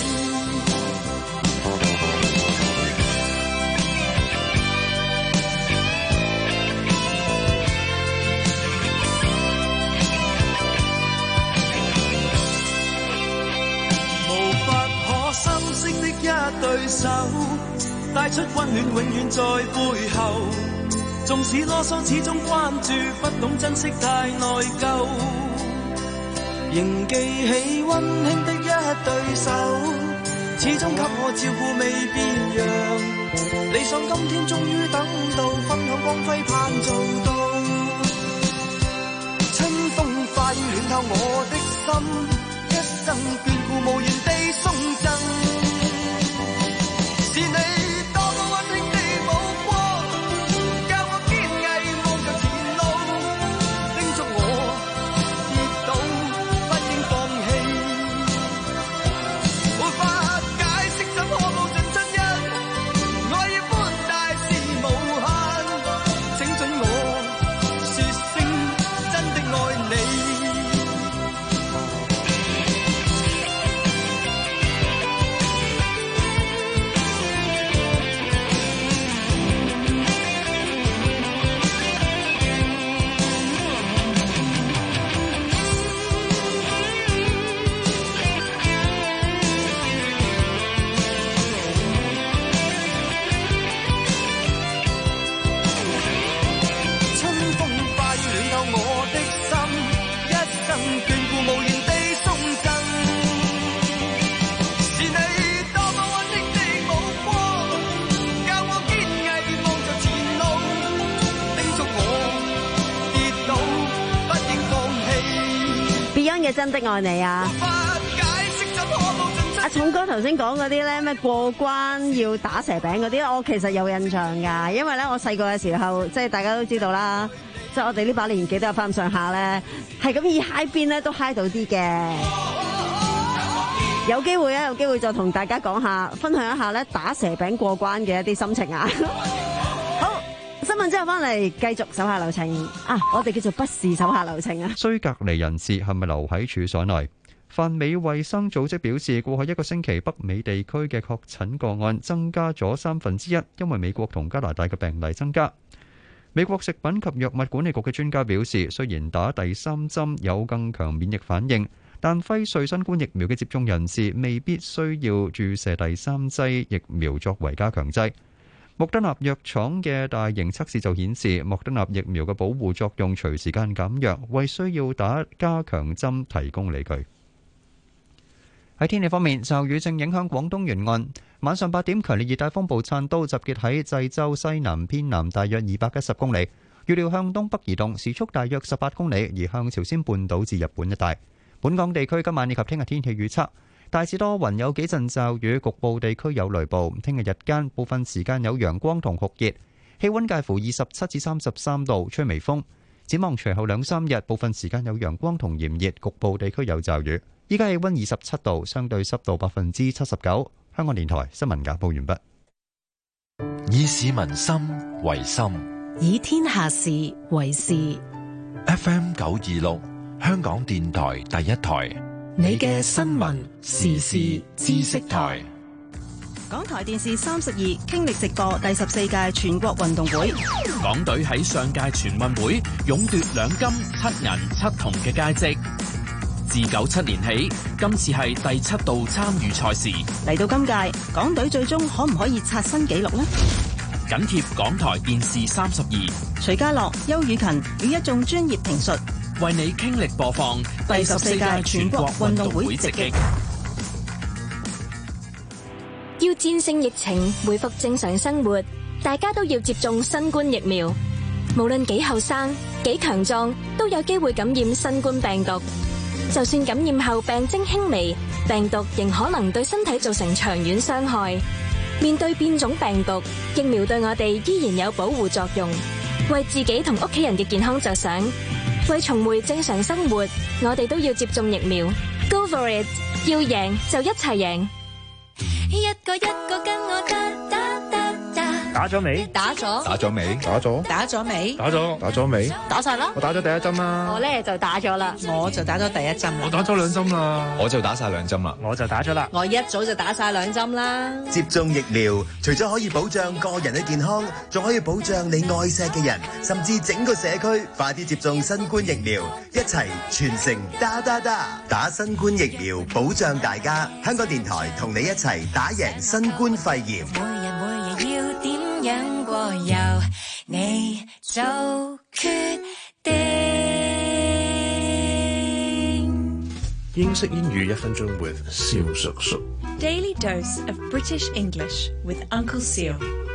一對手帶出溫暖永遠在背後，縱使囉嗦始終關注，不懂珍惜太內疚，仍記起溫馨的一對手，始終給我照顧未變樣，理想今天終於等到，分享光輝盼做到，春風化雨暖透我的心，一生眷顧無言地送贈，是你多麼溫馨的目光，教我堅毅望着前路，叮囑我跌倒不應放棄，無法解釋怎可報盡親恩，愛意寬大是無限，請准我說聲真的愛你。 真的愛你啊！阿重哥頭先講嗰啲咧，咩過關要打蛇餅嗰啲，我其實有印象㗎，因為咧我細個嘅時候，即係大家都知道啦， 即係我哋呢把年紀都有翻上下咧，係咁以嗨邊咧都嗨到啲嘅。有機會啊，有機會就同大家講下，分享一下咧打蛇餅過關嘅一啲心情啊！好，新聞之後翻嚟繼續手下留情啊！我哋叫做不是手下留情啊！ 需隔離人士係咪留喺處所內？泛美衛生組織表示，過去一個星期北美地區嘅確診個案增加咗三分之一，因為美國同加拿大嘅病例增加。美國食品及藥物管理局嘅專家表示，雖然打第三針有更強免疫反應，但輝瑞新冠疫苗嘅接種人士未必需要注射第三劑疫苗作為加強劑。莫德納藥廠嘅大型測試就顯示，莫德納疫苗嘅保護作用隨時間減弱，為需要打加強針提供理據。喺天氣方面，驟雨正影響廣東沿岸。晚上八點，強烈熱帶風暴燦都集結喺濟州西南偏南大約二百一十公里，預料向東北移動，時速大約十八公里，移向朝鮮半島至日本一帶。本港地區今晚以及聽日天氣預測，大致多雲，有幾陣驟雨，局部地區有雷暴。聽日日間部分時間有陽光同酷熱，氣溫介乎二十七至三十三度，吹微風。展望隨後兩三日，部分時間有陽光同炎熱，局部地區有驟雨。依家氣溫二十七度，相對濕度百分之七十九。香港電台新聞簡報完畢。 以市民心為心， 以天下事為事。 F M 九二六，香港電台第一台， 你嘅新聞時事知識台。 港台電視三十二傾力直播第十四屆全國運動會， 港隊喺上屆全運會勇奪兩金七銀七銅嘅佳績。自九七年起，今次係第七度參與賽事。 嚟到今屆，港隊最終可唔可以刷新紀錄呢？ 緊貼港台電視三十二， 徐家樂、邱雨勤與一眾專業評述， 為你傾力播放第十四屆全國運動會直擊。 要戰勝疫情，恢復正常生活，大家都要接種新冠疫苗。無論幾後生、幾強壯，都有機會感染新冠病毒。就算感染後病徵輕微，病毒仍可能對身體造成長遠傷害。面對變種病毒，疫苗對我哋依然有保護作用。為自己同屋企人嘅健康着想，為重回正常生活，我哋都要接種疫苗。Go for it！ 要贏就一齊贏。 一個一個跟我打打打打。 打咗未？ 打咗。 打咗未？打咗。 打咗未？ 打咗。打咗未？ 打晒啦。 我打咗第一針啦。 我咧就打咗啦。我就打咗第一針啦。 我打咗兩針啦。 我就打晒兩針啦。 我就打咗啦。 我一早就打晒兩針啦。 接種疫苗，除咗可以保障個人嘅健康，仲可以保障你愛錫嘅人，甚至整個社區。快啲接種新冠疫苗，一齊全城打打打，打新冠疫苗，保障大家。香港電台同你一齊打贏新冠肺炎。 每日每日要點樣過由你做決定。 英式英語一分鐘 with 蕭叔叔。 Daily dose of British English with Uncle Seal.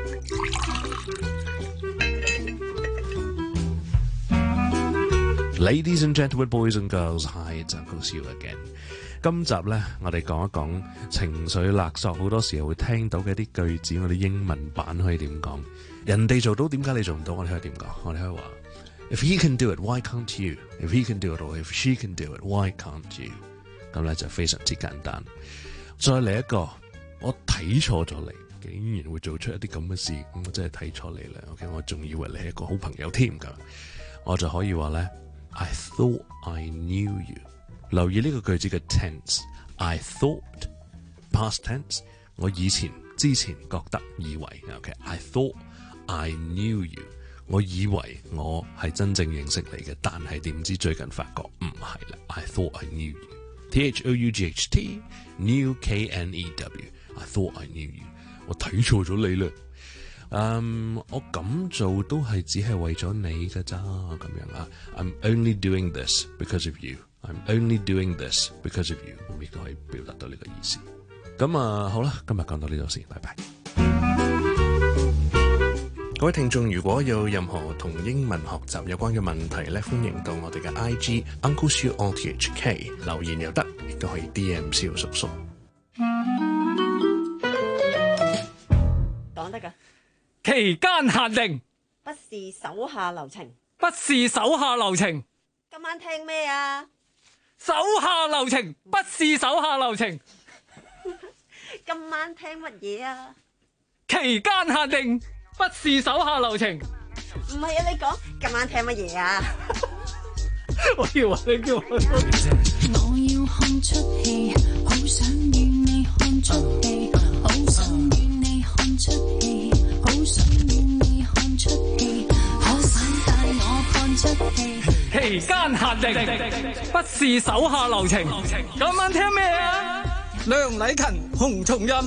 Ladies and gentlemen, boys and girls, hi, it's Uncle Seal again. 今集咧，我哋講一講情緒勒索，好多時候會聽到嘅一啲句子，我哋英文版可以點講？人哋做到，點解你做唔到？我哋可以點講？我哋可以話 If he can do it, why can't you? If he can do it, or if she can do it, why can't you? 咁咧就非常之簡單。再嚟一個，我睇錯咗你，竟然會做出一啲咁嘅事，咁我真係睇錯你啦。OK， 我仲以為你係一個好朋友添㗎，我就可以話咧 I thought I knew you。留意呢個句子嘅 tense，I thought past tense， 我以前之前覺得以為 ，OK，I thought I knew you， 我以為我係真正認識你嘅，但係點知最近發覺唔係啦 ，I thought I knew you，T H O U G H T，New K N E W，I thought I knew you， 我睇錯咗你啦。Um, 我咁做都係只係為咗你㗎咋，咁樣啊 ，I'm only doing this because of you。I'm only doing this because of you， 咁亦都可以表達到呢個意思。咁啊，好啦，今日講到呢度先，拜拜。各位聽眾，如果有任何同英文學習有關嘅問題咧，歡迎到我哋嘅 I G Uncle Siu R T H K 留言又得，亦都可以 D M 蕭叔叔。 講得㗎。 期間限定， 不是手下留情。 不是手下留情。 今晚聽咩啊？ 手下留情，不是手下留情。 今晚聽乜嘢啊？ 期間限定，不是手下留情。 唔係啊，你講今晚聽乜嘢啊？ 我以為你叫我。 我要看出戲，好想與你看出戲，好想與你看出戲，好想與你看出戲，可想帶我看出戲。 期間限定，不是手下留情。今晚聽咩啊？梁禮勤、洪松蔭。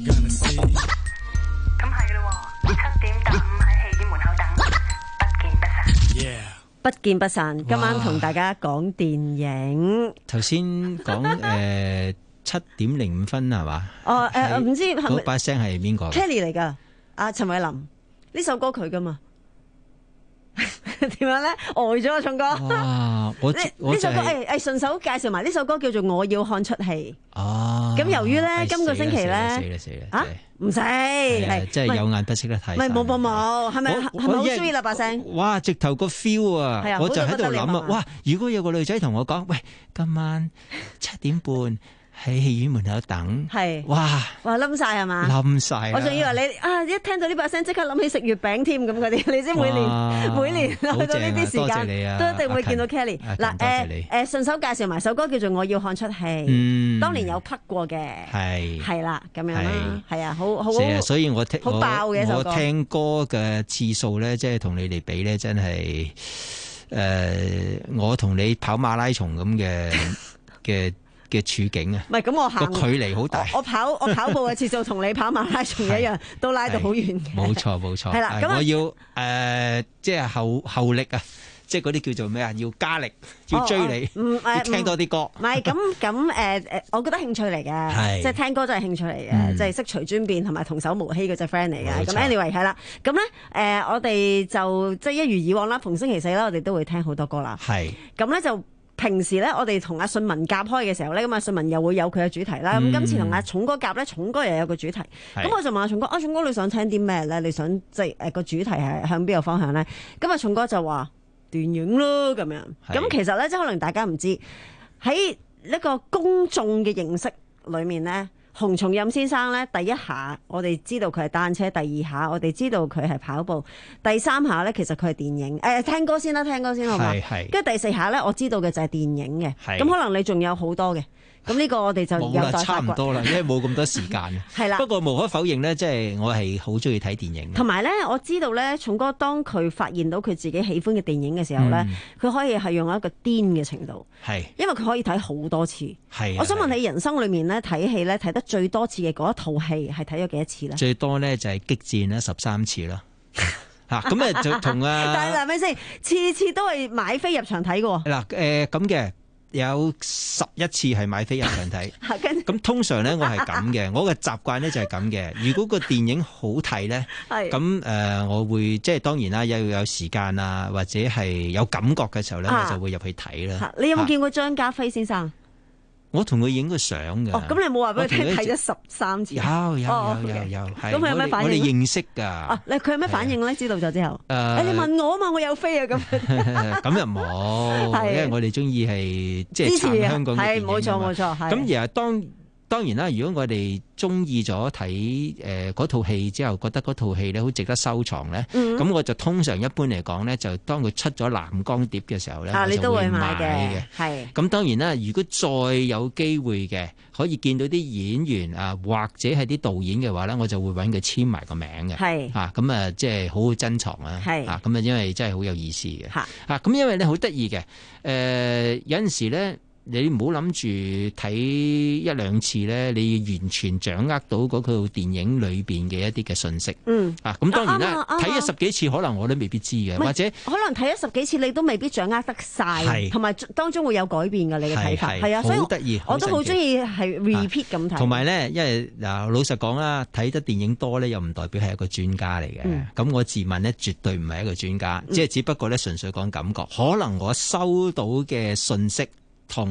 咁係咯，七點到五喺戲院門口等，不見不散。 Yeah. 不見不散。今晚同大家講電影。 頭先講誒七點零五分係嘛？ 哦誒，唔知係咪嗰把聲係邊個 ？Kelly 嚟㗎，阿陳慧琳呢首歌佢㗎嘛？點樣咧？呆咗啊，聰哥！ 哇！我我呢首歌誒誒順手介紹埋呢首歌叫做《我要看出戲》。 哦。 咁由於咧今個星期咧， 死啦死啦啊唔使， 係即係有眼不識得睇。 唔係冇冇冇，係咪係咪好 sweet 啦把聲？ 哇！直頭個 feel 啊！我就喺度諗啊！哇！如果有個女仔同我講，喂，今晚七點半喺戲院門口等， 係哇哇冧晒係嘛？ 冧晒！ 我仲以為你啊一聽到呢把聲即刻諗起食月餅添咁嗰啲，你知每年每年去到呢啲時間都一定會見到 Kelly。嗱誒誒順手介紹埋首歌叫做《我要看出戲》，當年有 plug 過嘅，係係啦咁樣啦，係啊好好。 所以我聽好爆嘅一首歌。 我聽歌嘅次數咧，即係同你哋比咧，真係誒我同你跑馬拉松咁嘅嘅。嘅處境啊， 唔係咁我行個距離好大， 我跑我跑步嘅次數同你跑馬拉松一樣，都拉到好遠嘅。 冇錯冇錯， 係啦，咁我要誒、呃、即係後後力啊，即係嗰啲叫做咩啊？要加力，要追你， 哦哦、 要聽多啲歌。 唔係咁咁誒誒，我覺得興趣嚟嘅，即係聽歌真係興趣嚟嘅，嗯、即係識隨轉變同埋童叟無欺嗰隻 friend 嚟嘅。咁 anyway 係啦，咁咧誒，我哋就即係一如以往啦，逢星期四啦，我哋都會聽好多歌啦。係咁咧就。平時咧，我哋同阿信文夾開嘅時候咧，咁阿信文又會有佢嘅主題啦。咁、嗯、今次同阿重哥夾咧，重哥又有個主題。咁我就問阿重哥：阿、啊、重哥你想聽啲咩咧？你想即係誒個主題係向邊個方向咧？咁阿重哥就話電影咯咁樣。咁其實咧，即係可能大家唔知喺一個公眾嘅認識裏面咧。洪松蔭先生咧，第一下我哋知道佢係單車，第二下我哋知道佢係跑步，第三下咧其實佢係電影。誒、呃，聽歌先啦，聽歌先好嘛？跟住第四下咧，我知道嘅就係電影嘅。咁可能你仲有好多嘅。咁呢個我哋就有待發掘。 差唔多啦，因為冇咁多時間。係啦。不過無可否認咧，即係我係好中意睇電影。 同埋咧，我知道咧，重哥當佢發現到佢自己喜歡嘅電影嘅時候咧，佢、嗯、可以係用一個癲嘅程度。係。因為佢可以睇好多次。係。我想問你人生裏面咧睇戲咧睇得最多次嘅嗰一套戲係睇咗幾多次咧？ 最多咧就係激戰啦，十三次啦。嚇咁啊就同啊。 但係嗱，咪先？次次都係買飛入場睇嘅喎。 嗱誒咁嘅。有十一次係買飛入場睇，咁通常咧我係咁嘅，我嘅習慣咧就係咁嘅。如果個電影好睇咧，咁誒、呃、我會即係當然啦，有有時間啊，或者係有感覺嘅時候咧，啊、我就會入去睇啦。 你有冇見過張家輝先生？ 我同佢影過相㗎。 哦，咁你冇話俾佢聽睇咗十三次？ 有有有、哦、有有。 咁佢有咩反應？ 我哋認識㗎。 啊，你佢有咩反應咧？知道咗之後。誒、呃，你問我啊嘛，我有飛啊咁。 咁又冇，因為我哋中意係即係撐香港嘅電影。係冇錯冇錯。咁而係當當然啦，如果我哋中意咗睇誒嗰套戲之後，覺得嗰套戲咧好值得收藏咧，咁、嗯、我就通常一般嚟講咧，就當佢出咗藍光碟嘅時候咧，啊、我就會買嘅。係。咁當然啦，如果再有機會嘅，可以見到啲演員啊，或者係啲導演嘅話咧，我就會揾佢簽埋個名嘅。係。啊，咁啊，即係好好珍藏啊。係。啊，咁啊，因為真係好有意思嘅。嚇。啊，咁因為咧好得意嘅，誒、呃、有陣時咧。你唔好諗住睇一兩次咧，你完全掌握到嗰套電影裏邊嘅一啲嘅信息。嗯，啊，咁當然啦，睇咗、啊啊、十幾次，可能我都未必知嘅，或者可能睇咗十幾次，你都未必掌握得晒，同埋當中會有改變嘅你嘅睇法。係啊，所以好得意，我都好中意係 repeat 咁睇。同埋咧，因為嗱老實講啦，睇得電影多咧，又唔代表係一個專家嚟嘅。咁、嗯、我自問咧，絕對唔係一個專家，即、嗯、係只不過咧，純粹講感覺。可能我收到嘅信息。同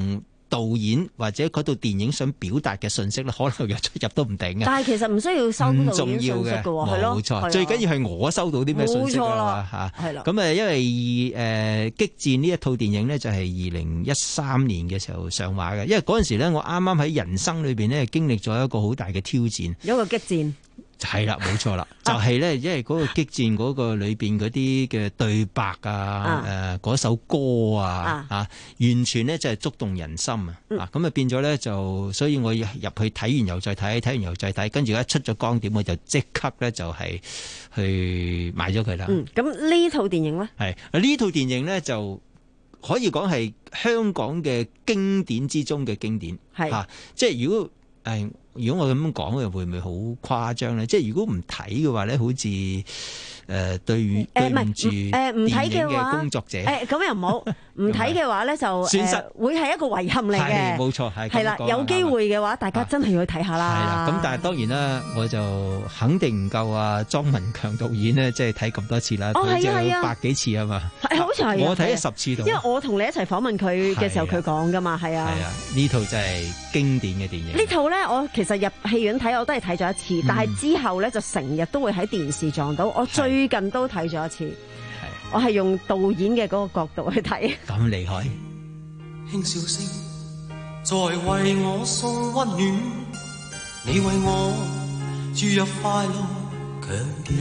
導演或者嗰套電影想表達嘅信息咧，可能有出入都唔定嘅。 但係其實唔需要收唔導演信息嘅喎，係咯， 冇錯。最緊要係我收到啲咩信息啦嚇。係啦。咁誒，因為誒、呃《激戰》呢一套電影呢，就係二零一三年嘅時候上畫嘅。因為嗰陣時咧，我啱啱喺人生裏邊呢，經歷咗一個好大嘅挑戰， 有一個激戰。 係啦，冇錯啦，就係、是、咧，因為嗰個激戰嗰個裏邊嗰啲嘅對白啊，誒嗰、啊呃、首歌啊，啊，完全咧就係觸動人心啊！嗯、啊，咁啊變咗咧就，所以我入去睇完又再睇，睇完又再睇，跟住一出咗光點，我就即刻咧就係去買咗佢啦。 嗯，咁呢套電影咧？係呢套電影咧就可以講係香港嘅經典之中嘅經典，係啊，即係如果誒。哎如果我咁樣講，又會唔會好誇張咧？即係如果唔睇嘅話咧，好似誒、呃、對對唔住誒唔睇嘅話工作者誒咁、欸、又唔好唔睇嘅話咧就損失、呃、會係一個遺憾嚟嘅。 冇錯，係係啦，有機會嘅話，大家真係要去睇下啦。 係啦，咁但係當然啦，我就肯定唔夠啊莊文強導演呢，即係睇咁多次啦， 哦係啊係啊， 百幾次啊嘛， 係好似係我睇咗十次度， 因為我同你一齊訪問佢嘅時候，佢講噶嘛，係啊。 係啊，呢套就係經典嘅電影。 呢套咧，我其實入戲院睇我都係睇咗一次，嗯、但係之後咧就成日都會喺電視撞到。我最近都睇咗一次，我係用導演嘅嗰個角度去睇。 咁厲害！ 輕笑聲在為我送溫暖，你為我注入快樂強健。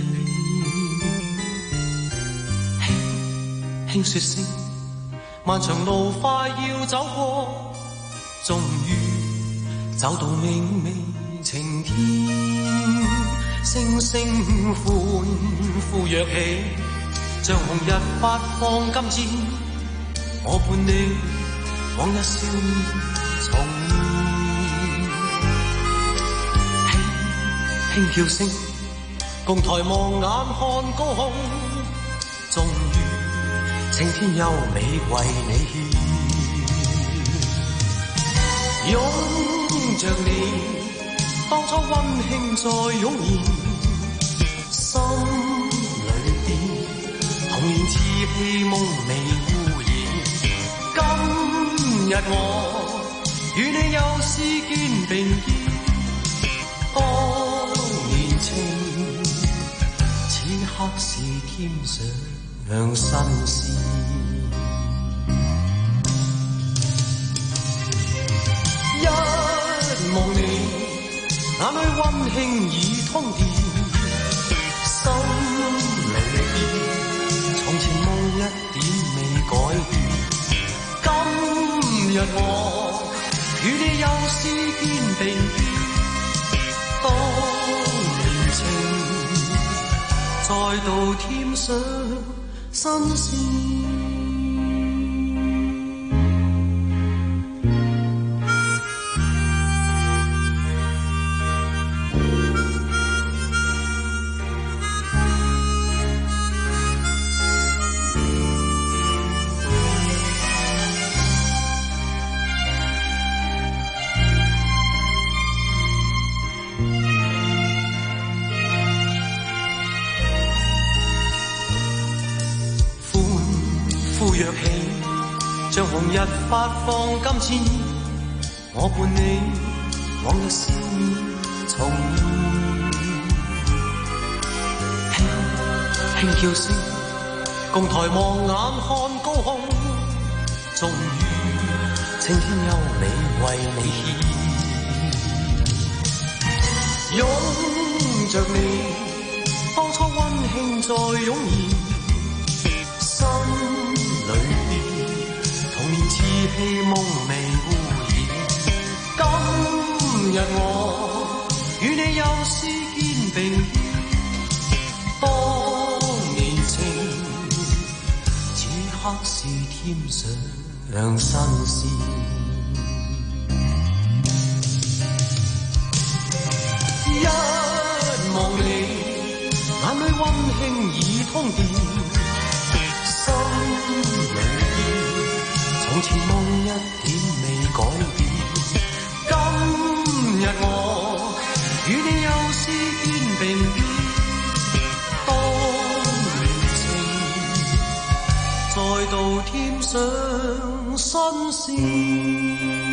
輕輕說聲，漫長路快要走過，終於走到明媚晴天。星星歡呼躍起，像紅日發放金箭，我伴你往日笑面重現。輕輕叫聲，共抬望眼看高空，終於青天優美為你獻。擁着你，當初溫馨再湧現，心裏邊童年稚氣夢未污染。今日我與你又是肩並肩，當年情此刻是添上新鮮。一望你，眼裏溫馨已通電，心裏邊從前夢一點未改變。今日我與你又是肩並肩，當年情再度添上新鮮。像紅日發放金箭，我伴你往日笑面重現。輕輕叫聲，共抬望眼看高空，終於青天優美為你獻。擁着你，當初溫馨再湧現，心裏稚氣夢未污染。今日我與你又是肩並肩，當年情此刻是添上新鮮。一望你，眼裏溫馨已通電，心裏從前夢一點未改變。今日我與你又是肩並肩，當年情再度添上新鮮。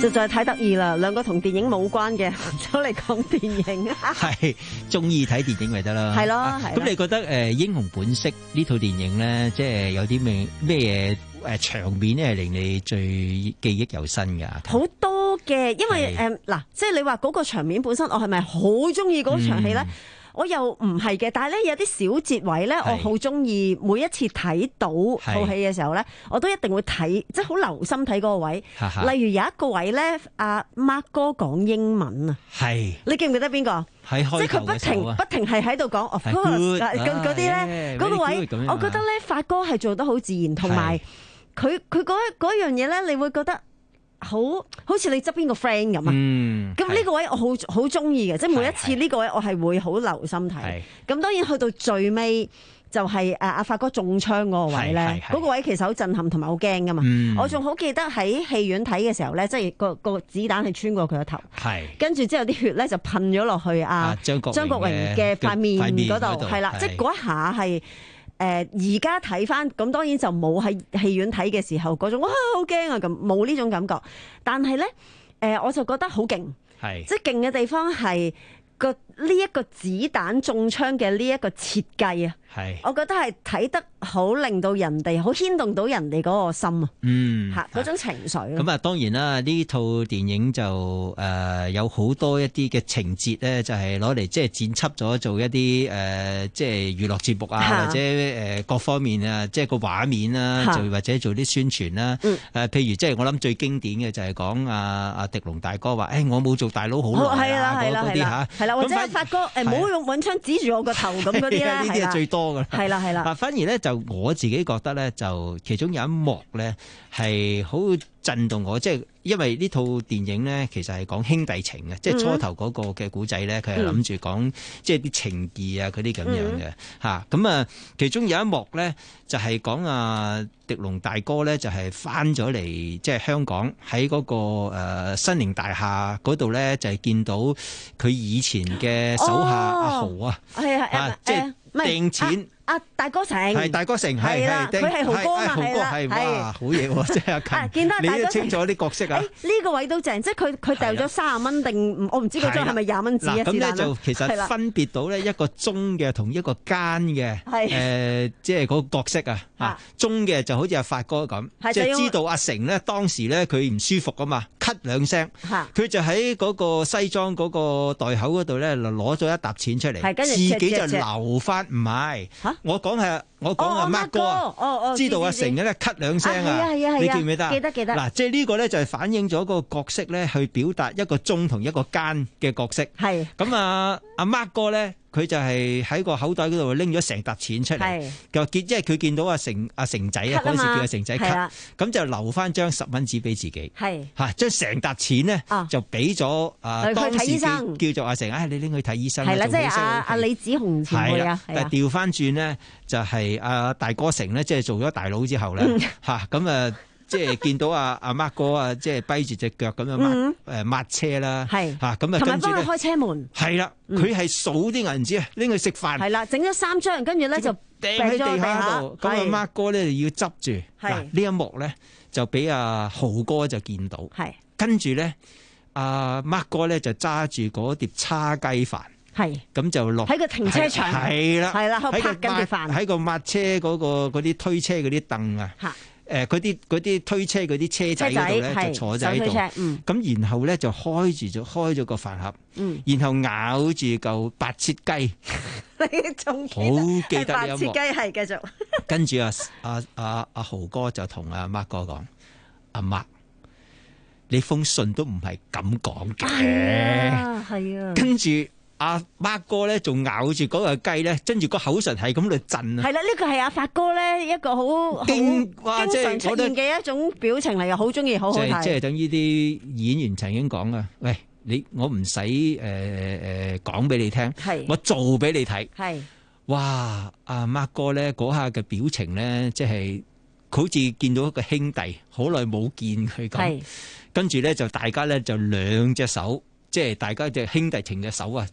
實在係太得意啦！兩個同電影冇關嘅，走嚟講電影啊！ 係中意睇電影咪得啦。 係咯， 咁、 係。 啊、你覺得誒、呃《英雄本色》呢套電影咧，即係有啲咩咩誒場面咧，係令你最記憶猶新㗎？ 好多嘅，因為誒嗱、呃，即係你話嗰個場面本身，我係咪好中意嗰場戲咧？嗯我又唔係嘅，但係咧有啲小節位咧，我好中意。每一次睇到套戲嘅時候咧，我都一定會睇，即係好留心睇嗰個位。例如有一個位咧，阿 Mark 哥講英文啊， 係你記唔記得邊個？ 喺開頭嘅時候啊， 即係佢不停不停係喺度講 of course 嗰啲咧，嗰個位，我覺得咧發哥係做得好自然，同埋佢佢嗰嗰樣嘢咧，你會覺得。好好似你側邊個 friend 咁啊！咁呢、嗯、個位我好好中意嘅，即係每一次呢個位我係會好留心睇。咁當然去到最尾就係誒阿發哥中槍嗰個位咧，嗰個位其實好震撼同埋好驚噶嘛。嗯、我仲好記得喺戲院睇嘅時候咧，即係個個子彈係穿過佢個頭，跟住之後啲血咧就噴咗落去阿張國張國榮嘅塊面嗰度，係啦，即係嗰一下係。誒而家睇翻，咁當然就冇喺戲院睇嘅時候嗰種哇好驚啊，咁冇呢種感覺。但係咧，誒、呃、我就覺得好勁，即係勁嘅地方係個呢一個子彈中槍嘅呢一個設計啊。係，我覺得係睇得好，令到人哋好牽動到人哋嗰個心啊，嗯，嚇嗰種情緒。 咁啊，當然啦，呢套電影就誒、呃、有好多一啲嘅情節咧，就係攞嚟即係剪輯咗做一啲誒、呃、即係娛樂節目啊，或者誒各方面啊，即係個畫面啦，就或者做啲宣傳啦。誒、呃，譬如即係我諗最經典嘅就係講阿阿狄龍大哥話：誒、哎、我冇做大佬好耐啊，嗰啲嚇。係啦，或者發哥誒唔好用揾槍指住我個頭咁嗰啲咧。呢啲係最多。 係啦係啦， 啊反而咧就我自己覺得咧，就其中有一幕咧係好震動我，即係因為呢套電影咧其實係講兄弟情嘅，即係初頭嗰個嘅古仔咧，佢係諗住講即係啲情義啊嗰啲咁樣嘅嚇。咁啊，其中有一幕咧就係講啊狄龍大哥咧就係翻咗嚟即係香港喺嗰個誒新寧大廈嗰度咧，就係見到佢以前嘅手下阿豪啊， 係啊，即係。 掟錢阿大哥成係大哥成係係佢係豪哥嘛，係啦係哇好嘢喎，即係阿勤，你都清楚啲角色啊？ 呢個位都正，即係佢佢掉咗三十蚊定我唔知嗰張係咪廿蚊紙啊？ 咁咧就其實分別到咧一個忠嘅同一個奸嘅誒，即係嗰個角色啊嚇。忠嘅就好似阿發哥咁，即係知道阿成咧當時咧佢唔舒服啊嘛，咳兩聲，佢就喺嗰個西裝嗰個袋口嗰度咧攞咗一沓錢出嚟，自己就留翻。唔係，我講係我講阿 Mark 哥啊，知道阿成咧咳兩聲啊，你記唔記得？ 記得記得。 嗱，即係呢個咧就係反映咗個角色咧，去表達一個忠同一個奸嘅角色。係咁啊，阿 Mark 哥咧，佢就係喺個口袋嗰度拎咗成沓錢出嚟，就見即係佢見到阿成阿成仔啊，嗰時叫阿成仔咳，咁就留翻張十蚊紙俾自己。係嚇，將成沓錢咧就俾咗啊，當時叫叫做阿成，唉，你拎去睇醫生。係啦， 即係阿阿李子雄前輩啊。 但係調翻轉咧，就係阿大哥成咧，即係做咗大佬之後咧，嚇咁啊，即係見到阿阿 Mark 哥啊，即係跛住隻腳咁樣抹誒抹車啦，係嚇咁啊，跟住咧開車門係啦，佢係數啲銀紙啊，拎去食飯係啦，整咗三張，跟住咧就掟喺地下度，咁阿 Mark 哥咧就要執住嗱呢一幕咧，就俾阿豪哥就見到，係跟住咧阿 Mark 哥咧就揸住嗰碟叉雞飯。係咁就落喺個停車場，係啦，係啦，喺個拍緊碟飯， 喺個抹車嗰個嗰啲推車嗰啲凳啊，誒嗰啲嗰啲推車嗰啲車仔嗰度咧就坐喺度，咁然後咧就開住咗開咗個飯盒，然後咬住嚿白切雞， 你仲好記得呢一幕， 白切雞係繼續， 跟住啊啊啊阿豪哥就同阿 Mark 哥講，阿 Mark，你封信都唔係咁講嘅， 係啊， 跟住。阿 Mark 哥咧，仲咬住嗰個雞咧，跟住個口唇係咁度震啊！ 係啦，呢個係阿發哥咧一個好經經常出現嘅一種表情嚟嘅，好中意，好好睇。 即係等於啲演員曾經講啊，喂，你我唔使誒誒講俾你聽，我做俾你睇。係哇，阿 Mark 哥咧嗰下嘅表情咧，即係好似見到一個兄弟，好耐冇見佢咁。跟住咧就大家咧就兩隻手。即係大家隻兄弟情嘅手啊，就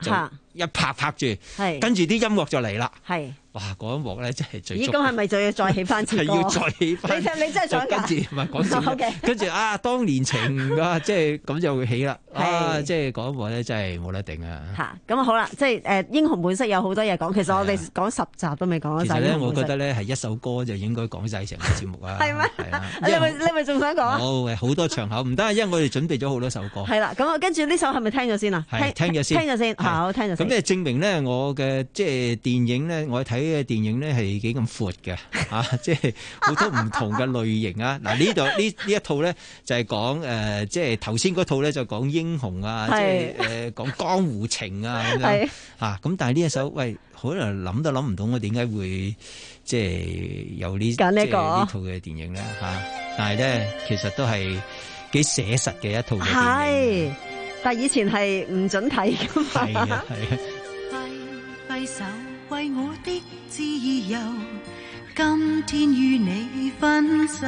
一拍拍住， 係跟住啲音樂就嚟啦。 係。 哇！嗰一幕咧真係最咦，咁係咪就要再起翻次歌？ 係要再起翻。 你你真係想㗎？ 跟住唔係講笑。 Okay 跟住啊，當年情啊，即係咁就會起啦。啊，即係嗰一幕咧，真係冇得頂啊！ 嚇，咁啊好啦，即係誒英雄本色有好多嘢講。其實我哋講十集都未講晒。 其實咧，我覺得咧係一首歌就應該講晒成個節目啊。 係咩？ 係啊。 你咪你咪仲想講啊？ 好，好多場口唔得，因為我哋準備咗好多首歌。 係啦，咁啊，跟住呢首係咪聽咗先啊？ 係聽咗先， 聽咗先，好聽咗先。 咁咧證明咧，我嘅即係電影咧，我睇嘅電影咧係幾咁闊嘅嚇，即係好多唔同嘅類型啊！嗱呢度呢呢一套咧就係講誒，即係頭先嗰套咧就講英雄啊，即係誒講江湖情啊咁樣嚇。咁但係呢一首喂，可能諗都諗唔到我點解會即係有呢即係呢套嘅電影咧嚇。但係咧其實都係幾寫實嘅一套嘅電影。係， 但係以前係唔準睇㗎嘛。 係啊係啊。 揮揮手為我的自由，今天與你分手，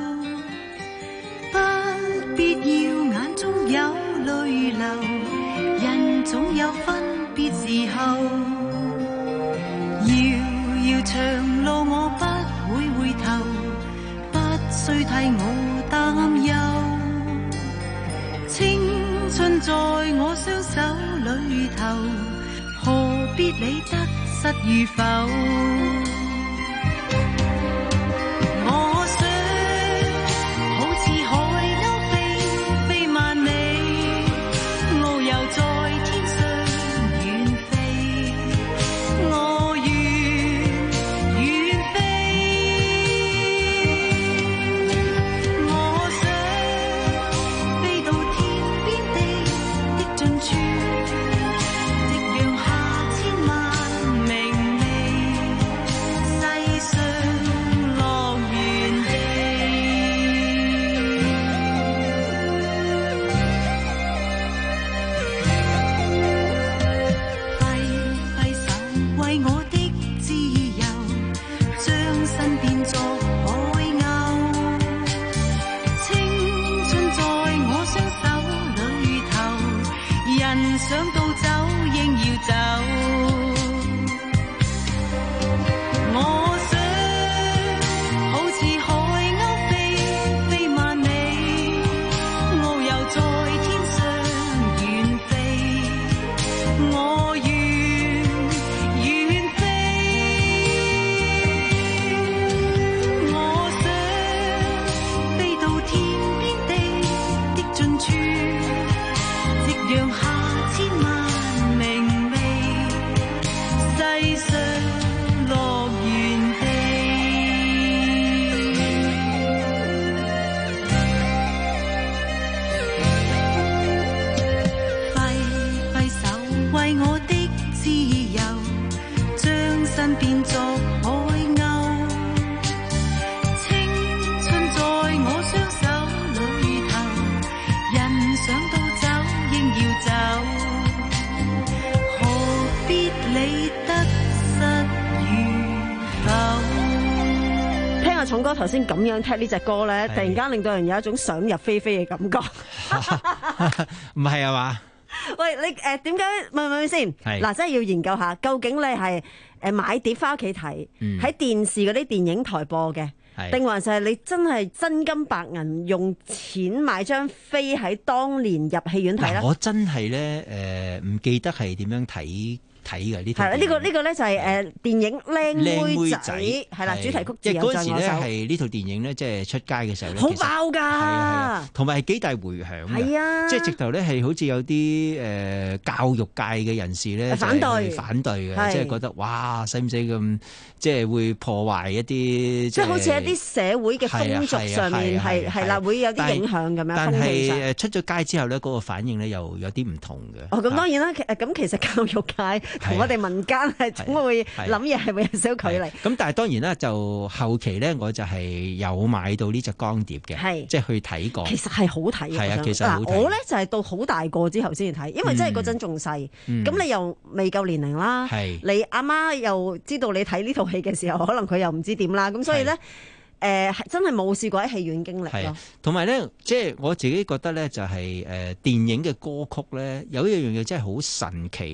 不必要眼中有淚流，人總有分別時候，遙遙長路我不會回頭，不需替我擔憂，青春在我雙手裏頭，何必理得失與否？我想好似海鷗飛飛萬里，遨遊在天上遠飛，我願遠飛。我想飛到天邊地的盡處，夕陽下千萬明媚，世上樂園地。揮揮手為我的自由，將身變作海鷗，青春在我雙手裏頭，人想到走應要走。我想好似海鷗飛飛萬里，遨遊在天上遠飛，我願遠飛。我想飛到天邊地的盡處，夕陽下千萬明媚，世上樂園地。揮揮手為我的自由，將身變作海鷗，青春在我雙手裏頭，人想到走應要走，何必理得失與否？ 聽阿重哥頭先咁樣聽呢隻歌咧，突然間令到人有一種想入非非嘅感覺。 唔係啊嘛？ 喂，你誒點解問問先？ 係嗱，真係要研究下，究竟你係誒買碟翻屋企睇， 嗯喺電視嗰啲電影台播嘅， 係定還是係你真係真金白銀用錢買張飛喺當年入戲院睇咧？ 嗱我真係咧誒唔記得係點樣睇睇嘅呢套電影。 係啦，呢個呢個咧就係誒電影《靚妹仔》 仔係啦，主題曲自即係嗰陣時由在我手。 咧係呢套電影咧，即係出街嘅時候咧， 好其實爆㗎！ 係啊係啊，同埋係幾大迴響嘅。 係啊即係直頭咧係好似有啲誒教育界嘅人士咧反對就係反對嘅， 係即係覺得哇，使唔使咁即係會破壞一啲即即係好似一啲社會嘅風俗上面係係啦，會有啲影響咁樣但風氣上。 係誒出咗街之後咧，嗰個反應咧又有啲唔同嘅。 哦，咁當然啦，其誒咁其實教育界同我哋民間係總會諗嘢係會有少少距離。 咁但係當然啦，就後期咧，我就係有買到呢隻光碟嘅， 係即係去睇過。 其實係好睇嘅， 係啊， 我想其實好睇。 嗱，我咧就係到好大個之後先至睇，因為真係嗰陣仲細， 嗯咁你又未夠年齡啦， 係你阿媽又知道你睇呢套戲嘅時候，可能佢又唔知點啦，咁所以咧。誒係真係冇試過喺戲院經歷咯， 同埋咧，即係我自己覺得咧，就係誒電影嘅歌曲咧，有一樣嘢真係好神奇嘅，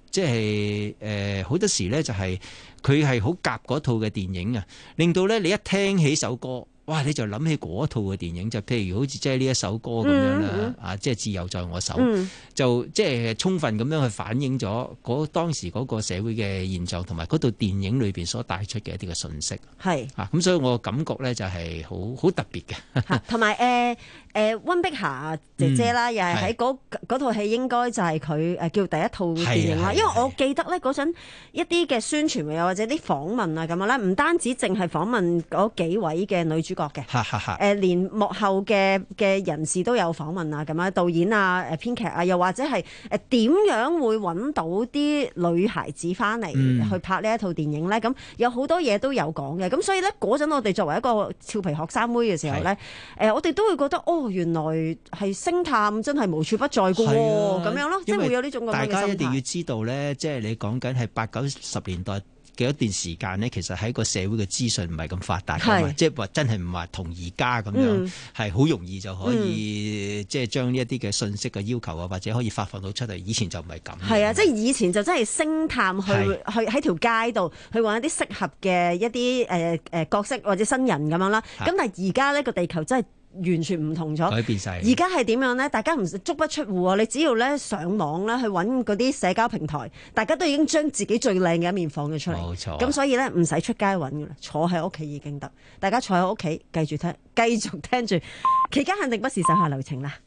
即係誒好多時咧就係佢係好夾嗰套嘅電影啊，令到咧你一聽起首歌。哇！你就諗起嗰套嘅電影，就譬如好似即係呢一首歌咁樣啦，嗯、啊，即係自由在我手，嗯、就即係充分咁樣去反映咗嗰當時嗰個社會嘅現狀，同埋嗰套電影裏邊所帶出嘅一啲嘅信息。係啊，咁所以我感覺咧就係好好特別嘅。 同埋誒誒溫碧霞姐姐啦，嗯、又係喺嗰嗰套戲應該就係佢誒叫第一套電影啦。因為我記得咧嗰陣一啲嘅宣傳又或者啲訪問啊咁樣咧，唔單止淨係訪問嗰幾位嘅女主角。嘅，誒連幕後嘅嘅人士都有訪問啊，咁啊導演啊、誒編劇啊，又或者係誒點樣會揾到啲女孩子翻嚟去拍呢一套電影咧？咁、嗯、有好多嘢都有講嘅，咁所以咧嗰陣我哋作為一個俏皮學生妹嘅時候咧，誒、呃、我哋都會覺得哦，原來係星探真係無處不在嘅喎，咁、啊、樣咯，即係會有呢種咁樣嘅心態。大家一定要知道咧，即係你講緊係八九十年代嘅一段時間呢，其實喺個社會嘅資訊唔係咁發達㗎嘛，即係話真係唔話同而家咁樣係好、嗯、容易就可以、嗯、即係將呢一啲嘅信息嘅要求啊，或者可以發放到出嚟。以前就唔係咁。係啊，即係以前就真係星探去去喺條街度去揾一啲適合嘅一啲誒誒角色或者新人咁樣啦。咁但係而家呢個地球真係完全唔同咗，改變晒。而家係點樣咧？大家唔足不出戶啊！你只要咧上網咧去揾嗰啲社交平台，大家都已經將自己最靚嘅一面放咗出嚟。冇錯。咁所以咧唔使出街揾㗎啦，坐喺屋企已經得。大家坐喺屋企，繼續聽，繼續聽住。期間限定不是手下留情啦。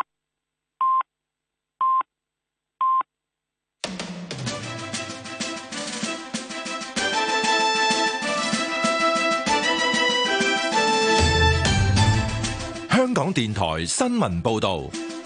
香港電台新聞報道，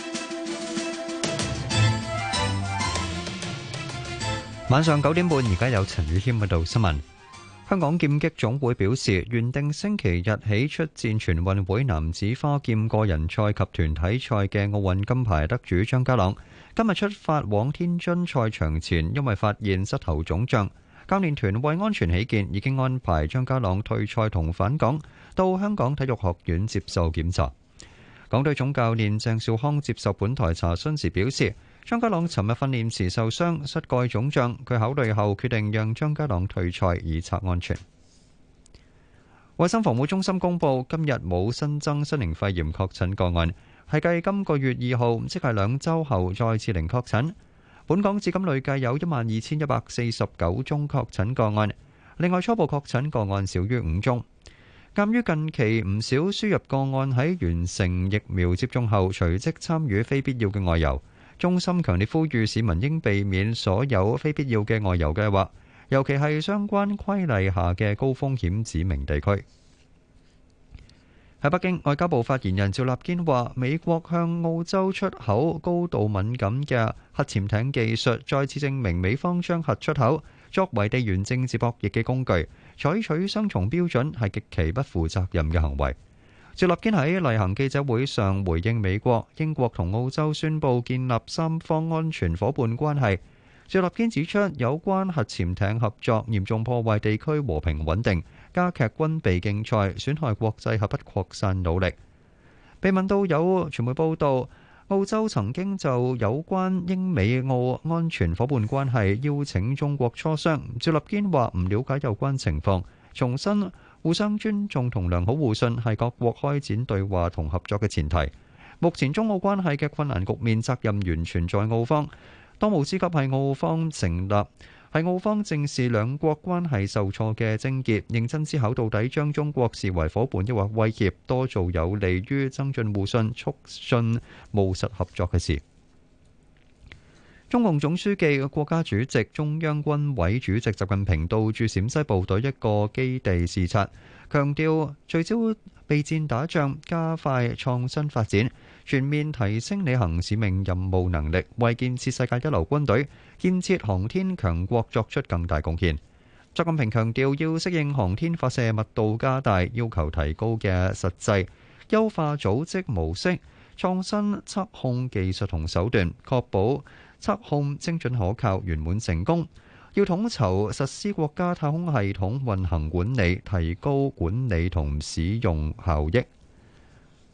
晚上九點半，而家有陳宇謙報道新聞。香港劍擊總會表示，原定星期日起出戰全運會男子花劍個人賽及團體賽嘅奧運金牌得主張家朗，今日出發往天津賽場前，因為發現膝頭腫脹，教練團為安全起見，已經安排張家朗退賽同返港，到香港體育學院接受檢查。港隊總教練鄭兆康接受本台查詢時表示，張家朗尋日訓練時受傷，膝蓋腫脹，佢考慮後決定讓張家朗退賽以策安全。衛生防護中心公布，今日冇新增新型肺炎確診個案，係繼今個月二號，即係兩週後再次零確診。本港至今累計有一萬二千一百四十九宗確診個案，另外初步確診個案少於五宗。鑑於近期唔少輸入個案喺完成疫苗接種後隨即參與非必要嘅外遊，中心強烈呼籲市民應避免所有非必要嘅外遊計劃，尤其係相關規例下嘅高風險指明地區。喺北京，外交部發言人趙立堅話，美國向澳洲出口高度敏感嘅核潛艇技術，再次證明美方將核出口作為地緣政治博弈嘅工具，採取雙重標準係極其不負責任嘅行為。趙立堅喺例行記者會上回應美國、英國同澳洲宣布建立三方安全夥伴關係。趙立堅指出，有關核潛艇合作嚴重破壞地區和平穩定，加劇軍備競賽，損害國際核不擴散努力。被問到有傳媒報道，澳洲曾經就有關英美澳安全夥伴關係邀請中國磋商，趙立堅話唔了解有關情況，重申互相尊重同良好互信係各國開展對話同合作嘅前提。目前中澳關係嘅困難局面責任完全在澳方，當務之急係澳方成立，係澳方正視兩國關係受挫嘅症結，認真思考到底將中國視為夥伴抑或威脅，多做有利於增進互信、促進務實合作嘅事。中共總書記、國家主席、中央軍委主席習近平到駐陝西部隊一個基地視察，強調聚焦備戰打仗，加快創新發展，全面提升履行使命任務能力，為建設世界一流軍隊、建設航天強國作出更大貢獻。習近平強調，要適應航天發射密度加大、要求提高嘅實際，優化組織模式，創新測控技術同手段，確保測控精準可靠、圓滿成功。要統籌實施國家太空系統運行管理，提高管理同使用效益。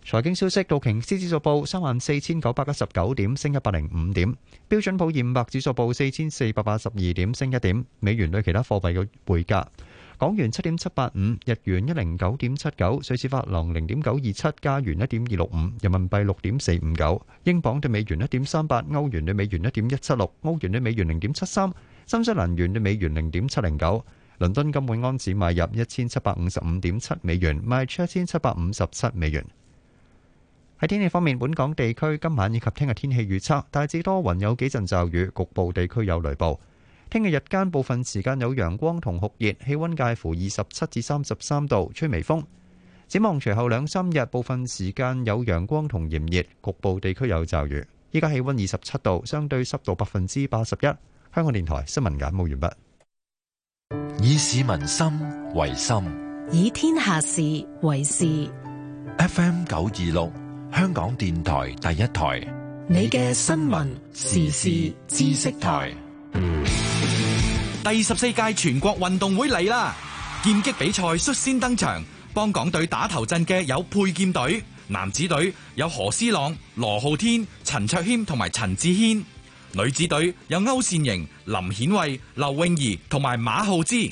財經消息，道瓊斯指數報三萬四千九百一十九點，升一百零五點；標準普爾五百指數報四千四百八十二點，升一點。美元對其他貨幣嘅匯價：港元七點七八五，日元一零九點七九，瑞士法郎零點九二七，加元一點二六五，人民幣六點四五九，英鎊對美元一點三八，歐元對美元一點一七六，歐元對美元零點七三，新西蘭元對美元零點七零九。倫敦金每安士買入一千七百五十五點七美元，賣出一千七百五十七美元。喺天氣方面，本港地區今晚以及聽日天氣預測大致多雲，有幾陣驟雨，局部地區有雷暴。聽日日間部分時間有陽光同酷熱，氣溫介乎二十七至三十三度，吹微風。展望隨後兩三日，部分時間有陽光同炎熱，局部地區有驟雨。依家氣溫二十七度，相對濕度百分之八十一。香港電台新聞簡報完畢。 以市民心為心， 以天下事為事。 F M 九二六，香港電台第一台， 你嘅新聞時事知識台。 第十四屆全國運動會嚟啦！劍擊比賽率先登場，幫港隊打頭陣嘅有佩劍隊，男子隊有何思朗、羅浩天、陳卓謙同埋陳志軒。女子隊有歐善瑩、林顯慧、劉詠儀同埋馬浩之。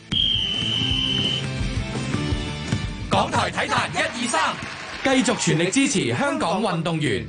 港台體壇一二三，繼續全力支持香港運動員。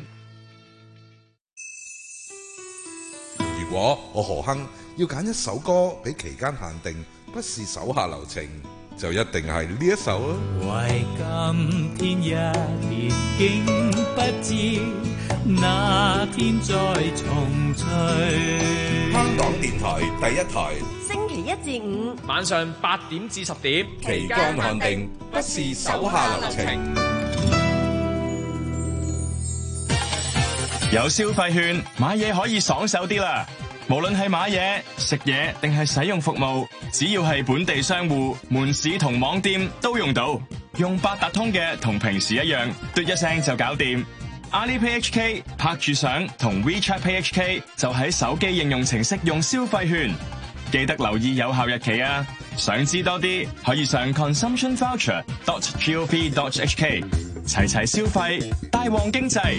如果我何亨要揀一首歌俾期間限定，不是手下留情，就一定係呢一首啊！ 為今天一年，竟不知那天再重聚。 香港電台第一台， 星期一至五晚上八點至十點， 期間限定，不是手下留情。 有消費券買嘢可以爽手啲啦！無論係買嘢、食嘢定係使用服務，只要係本地商戶、門市同網店都用到。用八達通嘅同平時一樣，嘟一聲就搞掂。Alipay H K 拍住相同 WeChat Pay H K 就喺手機應用程式用消費券，記得留意有效日期啊！想知多啲，可以上 consumption voucher dot gov dot h k 齊齊消費，大旺經濟。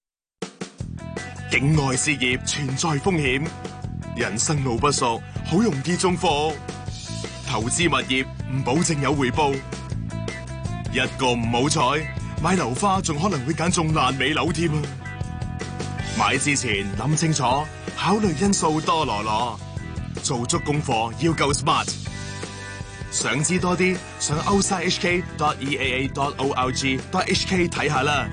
境外事業存在風險，人生路不熟，好容易中伏。投資物業唔保證有回報，一個唔好彩，買樓花仲可能會揀中爛尾樓添啊！買之前諗清楚，考慮因素多羅羅，做足功課要夠 smart。想知多啲，上 outside h k dot e a a dot org dot h k 睇下啦。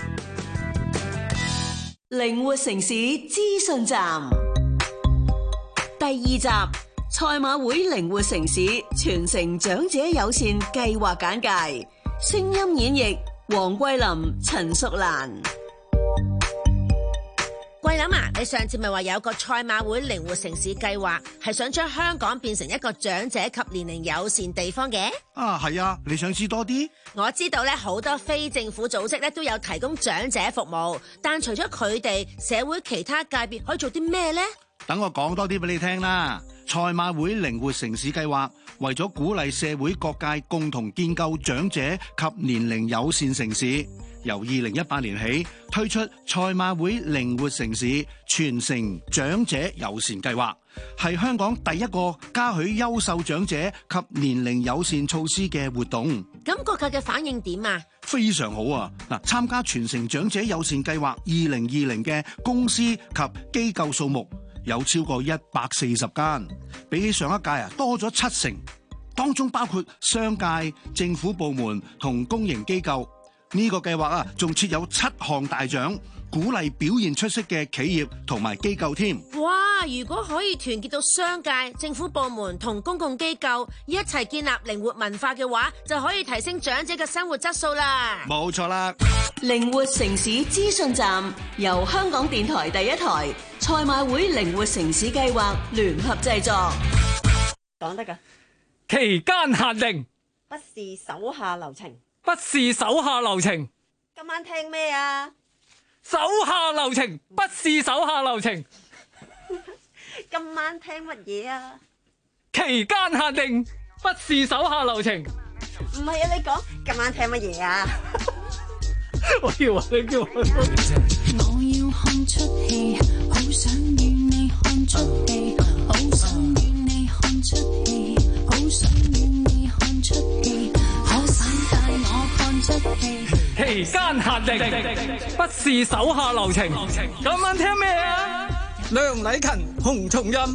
靈活城市資訊站第二集，賽馬會靈活城市全城長者友善計劃簡介，聲音演繹黃桂林、陳淑蘭。 桂林啊，你上次咪話有個賽馬會靈活城市計劃，係想將香港變成一個長者及年齡友善地方嘅？ 啊，係啊，你想知多啲？ 我知道咧，好多非政府組織咧都有提供長者服務，但除咗佢哋，社會其他界別可以做啲咩呢？ 等我講多啲俾你聽啦。賽馬會靈活城市計劃為咗鼓勵社會各界共同建構長者及年齡友善城市，由二零一八年起推出賽馬會靈活城市全城長者友善計劃，係香港第一個嘉許優秀長者及年齡友善措施嘅活動。 咁各界嘅反應點啊？ 非常好啊！嗱，參加全城長者友善計劃二零二零嘅公司及機構數目有超過一百四十間，比起上一屆啊多咗七成。當中包括商界、政府部門同公營機構。呢個計劃啊，仲設有七項大獎，鼓勵表現出色嘅企業同埋機構添。 哇！如果可以團結到商界、政府部門同公共機構一齊建立靈活文化嘅話，就可以提升長者嘅生活質素啦。 冇錯啦！ 靈活城市資訊站由香港電台第一台、賽馬會靈活城市計劃聯合製作。 講得㗎。 期間限定， 不是手下留情。 不是手下留情。 今晚聽咩啊？ 手下留情，不是手下留情。 今晚聽乜嘢啊？ 期間限定，不是手下留情。 唔係啊，你講今晚聽乜嘢啊？ 我以為你叫我。 我要看出戲，好想與你看出戲，好想與你看出戲，好想與你看出戲，可想帶我看出戲。 期間限定，不是手下留情。今晚聽咩啊？梁禮勤、洪松蔭。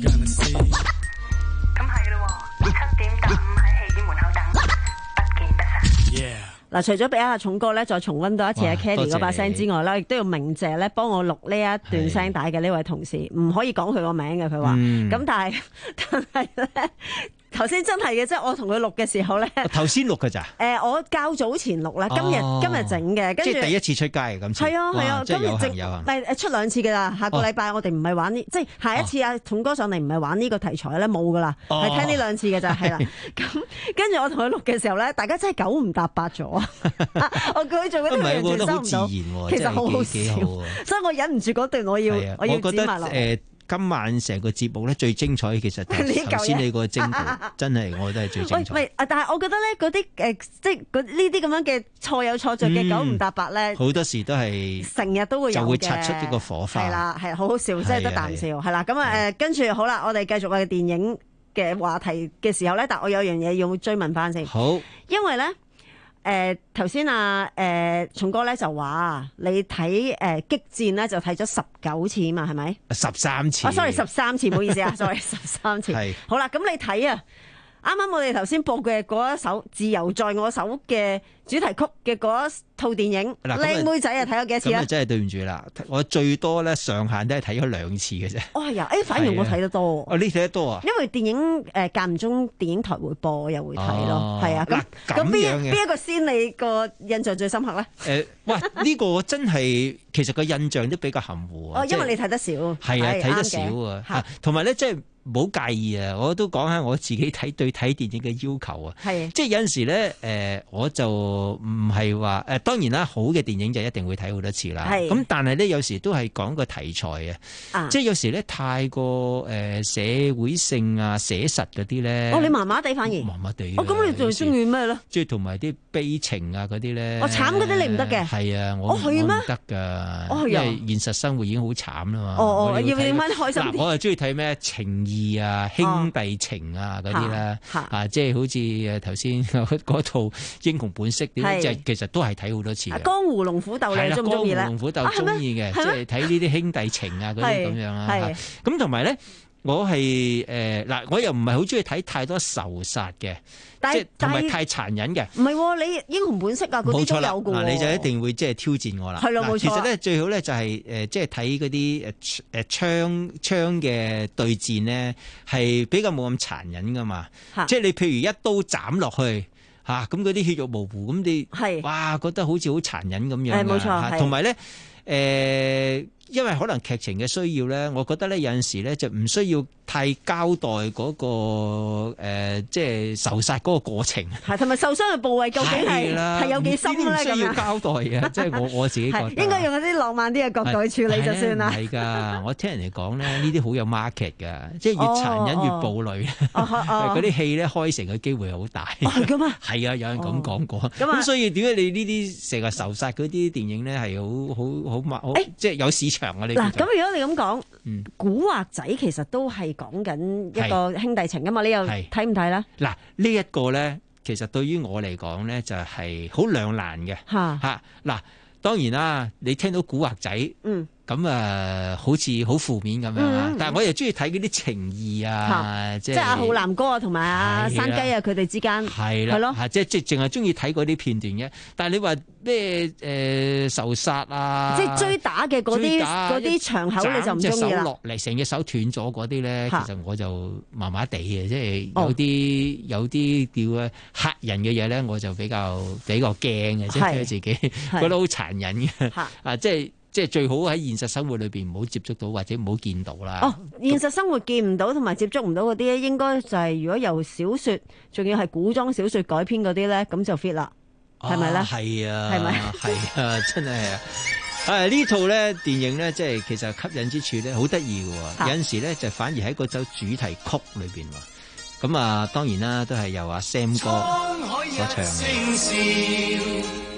咁係咯，七點十五喺戲院門口等，不見不散。 嗱，除咗俾阿重哥咧再重溫多一次阿 Kelly 嗰把聲之外啦，亦都要鳴謝咧幫我錄呢一段聲帶嘅呢位同事，唔可以講佢個名嘅，佢話，咁、嗯、但係但係咧。頭先真係嘅，即係我同佢錄嘅時候咧。 頭先錄嘅咋？ 誒，我較早前錄啦，今日、哦、今日整嘅，跟住即係第一次出街嘅咁。係啊係啊， 今日整唔係誒出兩次嘅啦。下個禮拜我哋唔係玩呢、哦，即係下一次阿重哥上嚟唔係玩呢個題材咧，冇噶啦，係、哦、聽呢兩次嘅咋，係啦。咁跟住我同佢錄嘅時候咧，大家真係九唔搭八咗。我叫佢做嗰啲完全收唔到，其實好好笑，所以我忍唔住嗰段我要我要剪埋落。 今晚成個節目咧最精彩，其實頭先你個精真係我覺得係最精彩。 喂，但係我覺得咧嗰啲誒，即係呢啲咁樣嘅錯有錯着嘅九唔搭八咧， 好多時都係成日都會有嘅， 就會擦出呢個火花。 係啦，係好好笑，即係得啖笑。係啦，咁啊誒，跟住好啦，我哋繼續我哋電影嘅話題嘅時候咧，但我有樣嘢要追問翻先。 好， 因為咧。誒頭先啊誒松哥咧就話你睇誒、呃、激戰咧就睇咗十九次嘛係咪？ 十三次。 哦 sorry 十三次，唔好意思啊，sorry 十三次。係。好啦，咁你睇啊，啱啱我哋頭先播嘅嗰一首《自由在我手》嘅主題曲嘅嗰一套電影，靚妹仔啊睇咗幾多次啊？咁真係對唔住啦，我最多咧上限都係睇咗兩次嘅啫。 哦係啊，誒反而我睇得多。 哦，你睇得多啊？ 因為電影誒間唔中電影台會播，我又會睇咯。係啊，咁咁邊邊一個先你個印象最深刻咧？ 誒，喂，呢個真係其實個印象都比較含糊啊。 哦，因為你睇得少。 係啊，睇得少啊。同埋咧，即係。唔好介意啊！我都講下我自己睇對睇電影嘅要求啊。係，即係有陣時咧，誒、呃，我就唔係話誒，當然啦，好嘅電影就一定會睇好多次啦。係，咁但係咧，有時都係講個題材啊。即係有時咧，太過誒、呃、社會性啊、寫實嗰啲咧。哦， 你麻麻地反而。麻麻地。 哦，咁你仲中意咩咧？ 即係同埋啲悲情啊嗰啲咧。 哦，慘嗰啲你唔得嘅。 係啊，我我唔得㗎。哦，因為現實生活已經好慘啦嘛。 哦哦，要點樣開心啲？ 我係中意睇咩情義啊，兄弟情啊嗰啲啦，啊即係好似誒頭先嗰套英雄本色，點即係其實都係睇好多次嘅。 江湖龍虎鬥你中唔中意咧？ 江湖龍虎鬥中意嘅，即係睇呢啲兄弟情啊嗰啲咁樣啊。咁同埋咧，我係誒嗱，我又唔係好中意睇太多仇殺嘅。即係同埋太殘忍嘅， 唔係你英雄本色啊嗰啲都有嘅。 嗱，你就一定會即係挑戰我啦。 係咯，冇錯。 其實咧最好咧就係誒即係睇嗰啲誒誒槍槍嘅對戰咧，係比較冇咁殘忍噶嘛。即係你譬如一刀斬落去嚇，咁嗰啲血肉模糊，咁你係哇覺得好似好殘忍咁樣。係冇錯，同埋咧誒，因為可能劇情嘅需要咧，我覺得咧有陣時咧就唔需要太交代嗰個誒，即係仇殺嗰個過程，係同埋受傷嘅部位究竟係係有幾深咧？咁樣需要交代嘅，即係我我自己覺得應該用一啲浪漫啲嘅角度去處理就算啦。係㗎，我聽人哋講咧，呢啲好有 market 㗎，即係越殘忍越暴戾，嗰啲戲咧開成嘅機會好大。係㗎嘛？係啊，有人咁講過。咁所以點解你呢啲成日仇殺嗰啲電影咧係好好好好即係有市場啊？你嗱咁如果你咁講，古惑仔其實都係。講緊一個兄弟情㗎嘛，你又睇唔睇咧？嗱，呢一個咧，其實對於我嚟講咧，就係好兩難嘅嚇嚇。嗱，當然啦，你聽到古惑仔，嗯。咁啊，好似好負面咁樣啊！嗯、但係我又中意睇嗰啲情義啊，即係阿浩南哥啊，同埋阿山雞啊，佢哋之間係啦，係咯，即係即係淨係中意睇嗰啲片段嘅。但係你話咩誒仇殺啊，即係追打嘅嗰啲嗰啲場口，你就唔中意啦。隻手落嚟，成隻手斷咗嗰啲咧，其實我就麻麻地嘅，即係有啲、哦、有啲叫啊嚇人嘅嘢咧，我就比較比較驚嘅，即係自己覺得好殘忍嘅啊，即係。即係最好喺現實生活裏邊唔好接觸到或者唔好見到啦。哦，現實生活見唔到同埋接觸唔到嗰啲，應該就係如果由小説，仲要係古裝小説改編嗰啲咧，咁就 fit 啦，係咪咧？係啊，係咪？係啊，真係啊！誒呢套咧電影咧，即係其實吸引之處咧，好得意嘅喎。有陣時咧就反而喺嗰首主題曲裏邊喎。咁啊，當然啦，都係由阿 Sam 哥所唱嘅。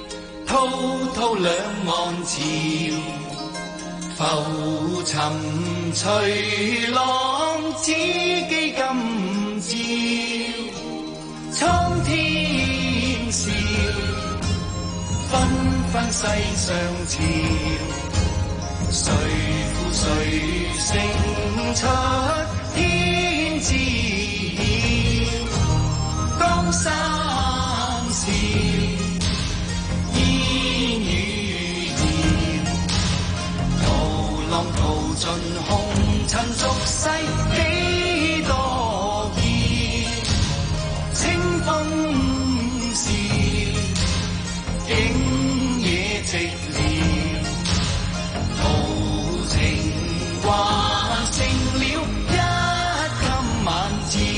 滔滔兩岸潮，浮沉隨浪，只記今朝蒼天笑，紛紛世上潮，誰負誰勝出天知曉，江山笑煙雨遙，濤浪淘盡紅塵俗世幾多變，清風笑景野寂寥，豪情還剩了一襟晚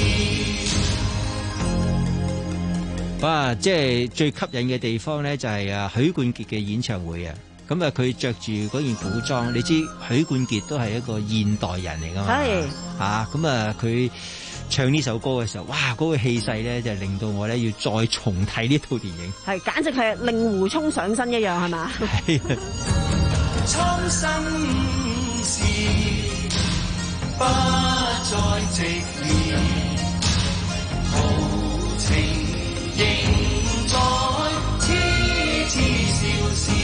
照。 哇！即係最吸引嘅地方咧，就係啊許冠傑嘅演唱會啊！咁啊，佢着住嗰件古裝，你知許冠傑都係一個現代人嚟噶嘛？係啊，咁啊，佢唱呢首歌嘅時候，哇！嗰、嗰個氣勢咧，就令到我咧要再重睇呢套電影。 係，簡直係令狐沖上身一樣，係嘛？係。 蒼生事不再寂寥，豪情仍在痴痴笑笑。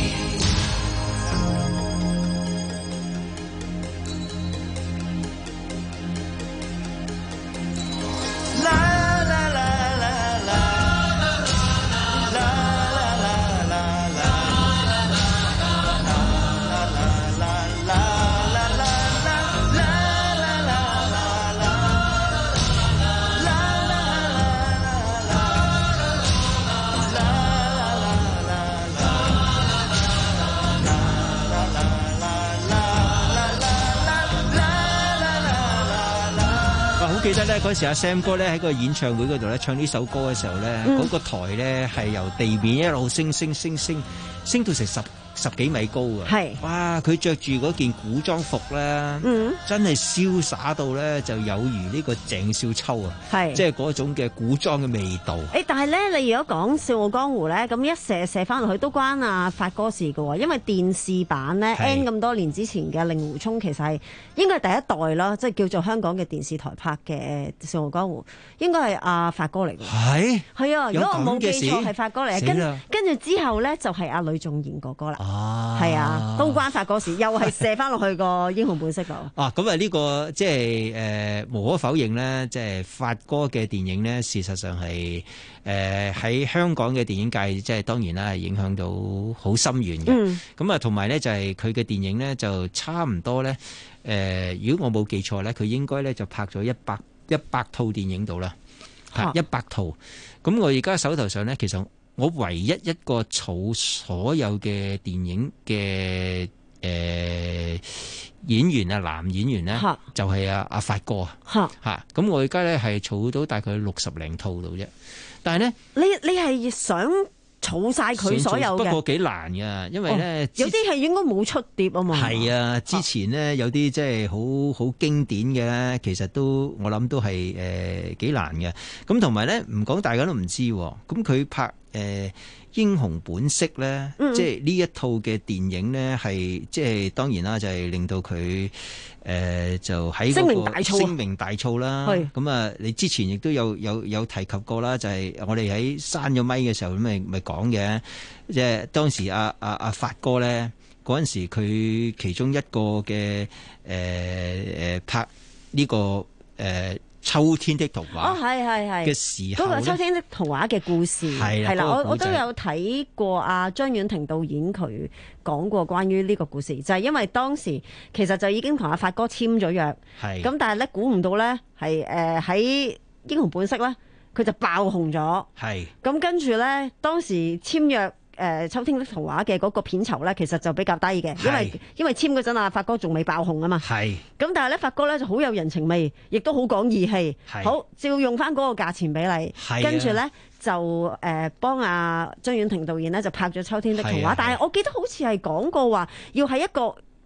記得咧嗰時阿 Sam 哥咧喺個演唱會嗰度咧唱呢首歌嘅時候咧，嗰、嗯、個台咧係由地面一路升升升升升到成十十幾米高嘅。係，哇！佢着住嗰件古裝服咧，嗯，真係瀟灑到咧就有如呢個鄭少秋啊，係，即係嗰種嘅古裝嘅味道。 誒，但係咧，你如果講《笑傲江湖》咧，咁一射射翻落去都關阿發哥事嘅喎，因為電視版咧 N 咁多年之前嘅令狐沖其實係應該係第一代啦，即係叫做香港嘅電視台拍嘅《笑傲江湖》，應該係阿發哥嚟嘅。係係啊，如果我冇記錯係發哥嚟，跟跟住之後咧就係阿呂頌賢哥哥啦。哦，係啊，都關發哥事，又係射翻落去個英雄本色度。 啊，咁啊呢個即係誒無可否認咧，即係發哥嘅電影咧，事實上係誒喺香港嘅電影界，即係當然啦，係影響到好深遠嘅。咁啊，同埋咧就係佢嘅電影咧，就差唔多咧。誒，如果我冇記錯咧，佢應該咧就拍咗一百一百套電影度啦，嚇一百套。咁我而家手頭上咧，其實我唯一一個儲所有嘅電影嘅誒、呃、演員啊，男演員咧，就係阿阿發哥啊，嚇。咁我而家咧係儲到大概六十零套度啫。但係咧， 你你係想儲晒佢所有嘅？ 不過幾難㗎，因為咧、哦、有啲係應該冇出碟啊嘛。 係啊，之前咧有啲即係好好經典嘅咧，其實都我諗都係誒幾難嘅。咁同埋咧唔講大家都唔知，咁佢拍誒、呃、英雄本色咧，嗯、即係呢一套嘅電影咧，係即係當然啦，就係令到佢誒、呃、就喺聲名大噪， 聲名大噪啦。咁啊，你之前亦都有有有提及過啦，就係、是、我哋喺閂咗咪嘅時候咁咪咪講嘅，即係當時阿阿阿發哥咧嗰陣時，佢其中一個嘅誒誒拍呢、這個誒。呃秋天的童話哦，係係係嘅時候， 嗰個秋天的童話嘅故事係啦，我我都有睇過阿張婉婷導演佢講過關於呢個故事，就係、是、因為當時其實就已經同阿發哥簽咗約，係咁，但係咧估唔到咧係誒喺英雄本色咧，佢就爆紅咗，係咁跟住咧當時簽約。誒、呃、秋天的童話嘅嗰個片酬咧，其實就比較低嘅，因為因為簽嗰陣啊，發哥仲未爆紅啊嘛。係。咁但係咧，發哥咧就好有人情味，亦都好講義氣。好，照用翻嗰個價錢俾你。跟住咧就誒、呃、幫阿張婉婷導演咧就拍咗秋天的童話。但係我記得好似係講過話，要喺一個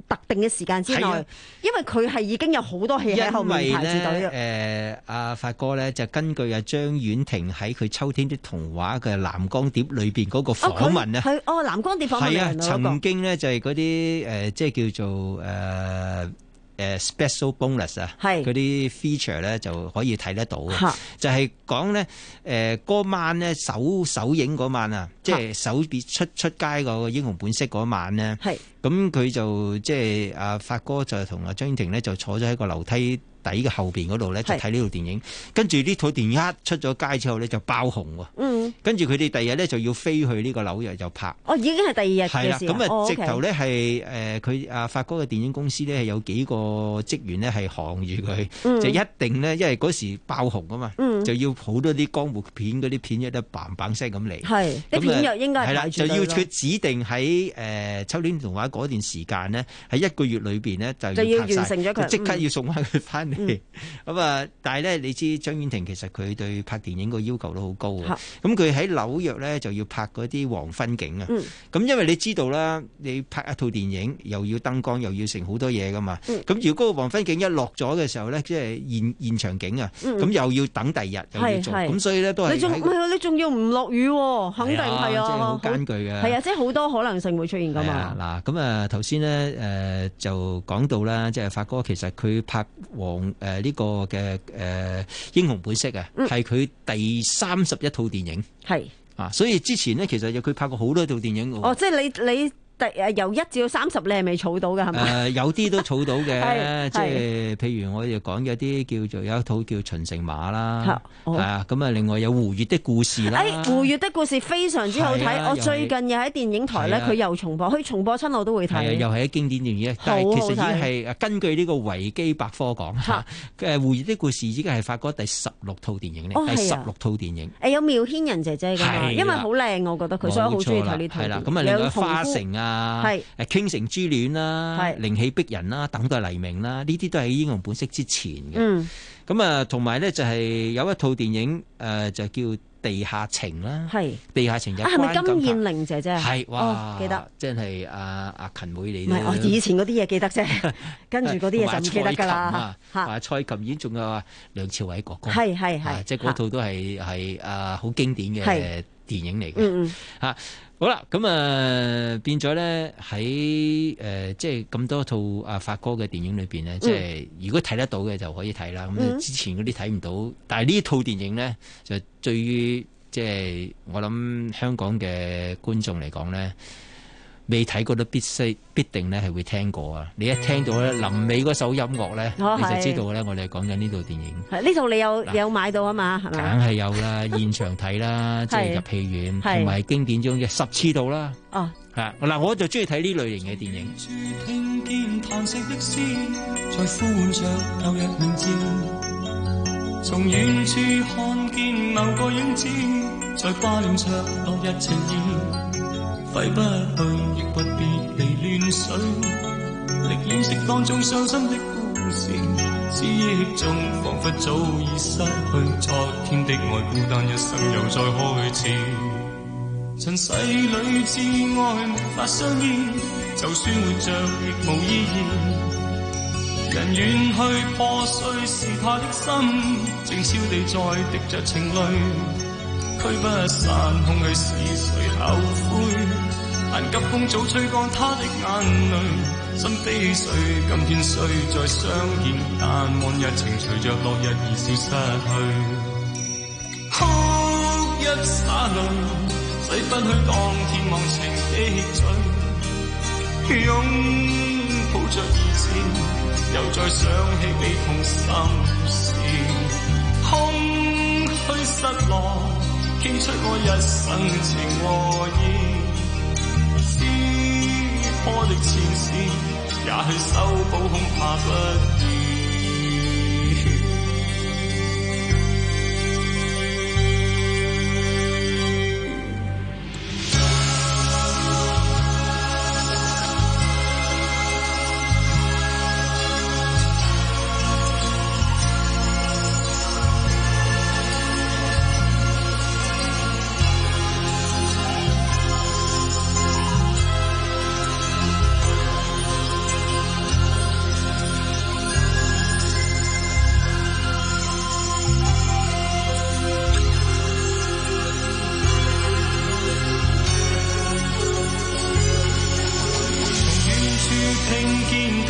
特定嘅時間之內， 係啊因為佢係已經有好多戲喺後面排住隊因為嘅。 咧，誒阿發哥咧就根據阿張婉婷喺佢《秋天的童話》嘅藍光碟裏邊嗰個訪問啊， 係哦藍光碟訪問係啊， 嚟㗎曾經咧就係嗰啲誒，即係叫做誒。誒 special bonus 啊，嗰啲 feature 咧就可以睇得到嘅，就係講咧誒嗰晚咧首首映嗰晚啊，即係首別出出街個英雄本色嗰晚咧，咁佢就即係阿發哥就同阿張婉婷咧就坐咗喺個樓梯底嘅後邊嗰度咧，就睇呢套電影。跟住呢套電影一出咗街之後咧，就爆紅喎。嗯，跟住佢哋第二日咧就要飛去呢個紐約就拍。 哦，已經係第二日係啦， 嘅事。 咁啊， 哦直頭咧係誒佢阿發哥嘅電影公司咧係有幾個職員咧係行住佢， 嗯就一定咧，因為嗰時爆紅啊嘛， 嗯就要好多啲江湖片嗰啲片一得嘭嘭聲咁嚟。 係啲片又應該係係啦， 排住隊咯就要佢指定喺誒秋天童話嗰段時間咧，喺一個月裏邊咧就就要拍晒完成咗佢就即刻嗯要送翻佢翻嚟。咁啊，但係咧，你知張婉婷其實佢對拍電影個要求都好高嘅。咁佢喺紐約咧就要拍嗰啲黃昏景啊。咁因為你知道啦，你拍一套電影又要燈光又要成好多嘢噶嘛。咁如果個黃昏景一落咗嘅時候咧，即係現現場景啊， 嗯咁又要等第二日又要做， 係係咁所以咧都係你仲唔喺個係啊？你仲要唔落雨喎？肯定係啊， 係啊即係好艱巨嘅係啊，即係好多可能性會出現噶係嘛。 啊，嗱咁啊，頭先咧誒就講到啦，即係發哥其實佢拍黃誒呢個嘅誒英雄本色啊，係佢第三十一套電影係啊，所以之前咧其實有佢拍過好多套電影嘅喎。 哦，即係你你第誒由一至到三十，你係未儲到嘅係咪？ 誒有啲都儲到係嘅，即係係譬如我哋講有啲叫做有一套叫《秦城馬》啦， 哦係啊，咁啊另外有《胡月的故事》啦。 誒，胡月的故事非常之好係睇，我啊又係最近又喺電影台咧， 係啊佢又重播，佢重播親我都會係啊， 睇。 又係一經典電影，但係其實已經係根據呢個維基百科講嚇，誒《胡月的故事》已經係發哥第十六套電影嚟， 哦係啊第十六套電影。 誒有妙軒人姐姐㗎嘛， 係啦因為好靚，我覺得佢，所以我好中意睇呢套。 係啦，咁啊，另外花城啊， 係誒傾城之戀啦，靈氣逼人啦，等待黎明啦，呢啲都係英雄本色之前嘅。 嗯， 咁啊，同埋咧就係有一套電影誒，就叫地下情啦， 係地下情有啊，係咪關金燕玲姐姐啊？ 係哇， 哦記得。 真係阿阿勤妹你唔係，我以前嗰啲嘢記得啫，跟住嗰啲嘢就唔記得㗎啦。 嚇，話蔡琴已經仲有啊梁朝偉哥哥， 係係係啊即係嗰套都係係啊好經典嘅係電影嚟嘅。 嗯嗯嚇，好啦，咁啊變咗咧喺誒即係咁多套啊發哥嘅電影裏邊咧，即係如果睇得到嘅就可以睇啦。咁嗯之前嗰啲睇唔到，但係呢套電影咧就對於即係我諗香港嘅觀眾嚟講咧。未睇過都必須必定咧係會聽過啊！你一聽到咧臨尾嗰首音樂咧， 哦你就知道咧我哋講緊呢套電影。 係呢套你有有買到啊嘛？係梗咪？ 係有啦，現場睇啦，即係入戲院， 係同埋經典中嘅十次到啦。 哦， 係嗱，我就中意睇呢類型嘅電影。 聽見嘆息的詩，在呼喚着舊日名字。從遠處看見某個影子，在掛念着落日情意。揮不去，亦不必離亂水，力掩飾當中傷心的故事。思憶中彷彿早已失去昨天的愛，孤單一生又再開始。塵世裏至愛無法相依，就算活着亦無意義。人遠去破碎是他的心，靜悄地在滴着情淚，驅不散空虛使誰後悔？但急風早吹乾他的眼淚，心悲碎，今天雖再相見，但往日情隨着落日而消失去。哭一灑淚，洗不去當天忘情的罪，擁抱着兒子，又再想起悲痛心事，空虛失落，傾出我一生情和義。撕破的前事，也許修補恐怕不易。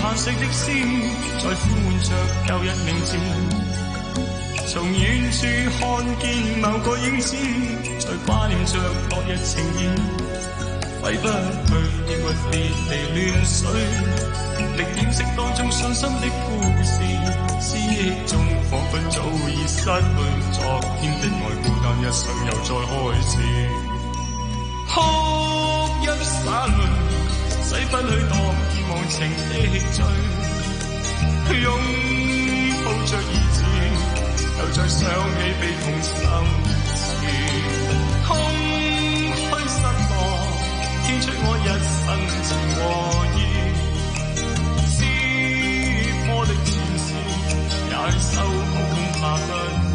嘆息的詩，在呼喚着舊日名字。從遠處看見某個影子，在掛念着昨日情意，揮不去抑鬱別離亂水，力掩飾當中信心的故事，思憶中彷彿早已失去昨天的愛，孤單一生又再開始，哭泣灑淚，洗不去當天忘情的罪，擁抱着兒子，又再想起悲痛心事，空虛失落，天出我一生情和義，撕破的前事，也修好恐怕不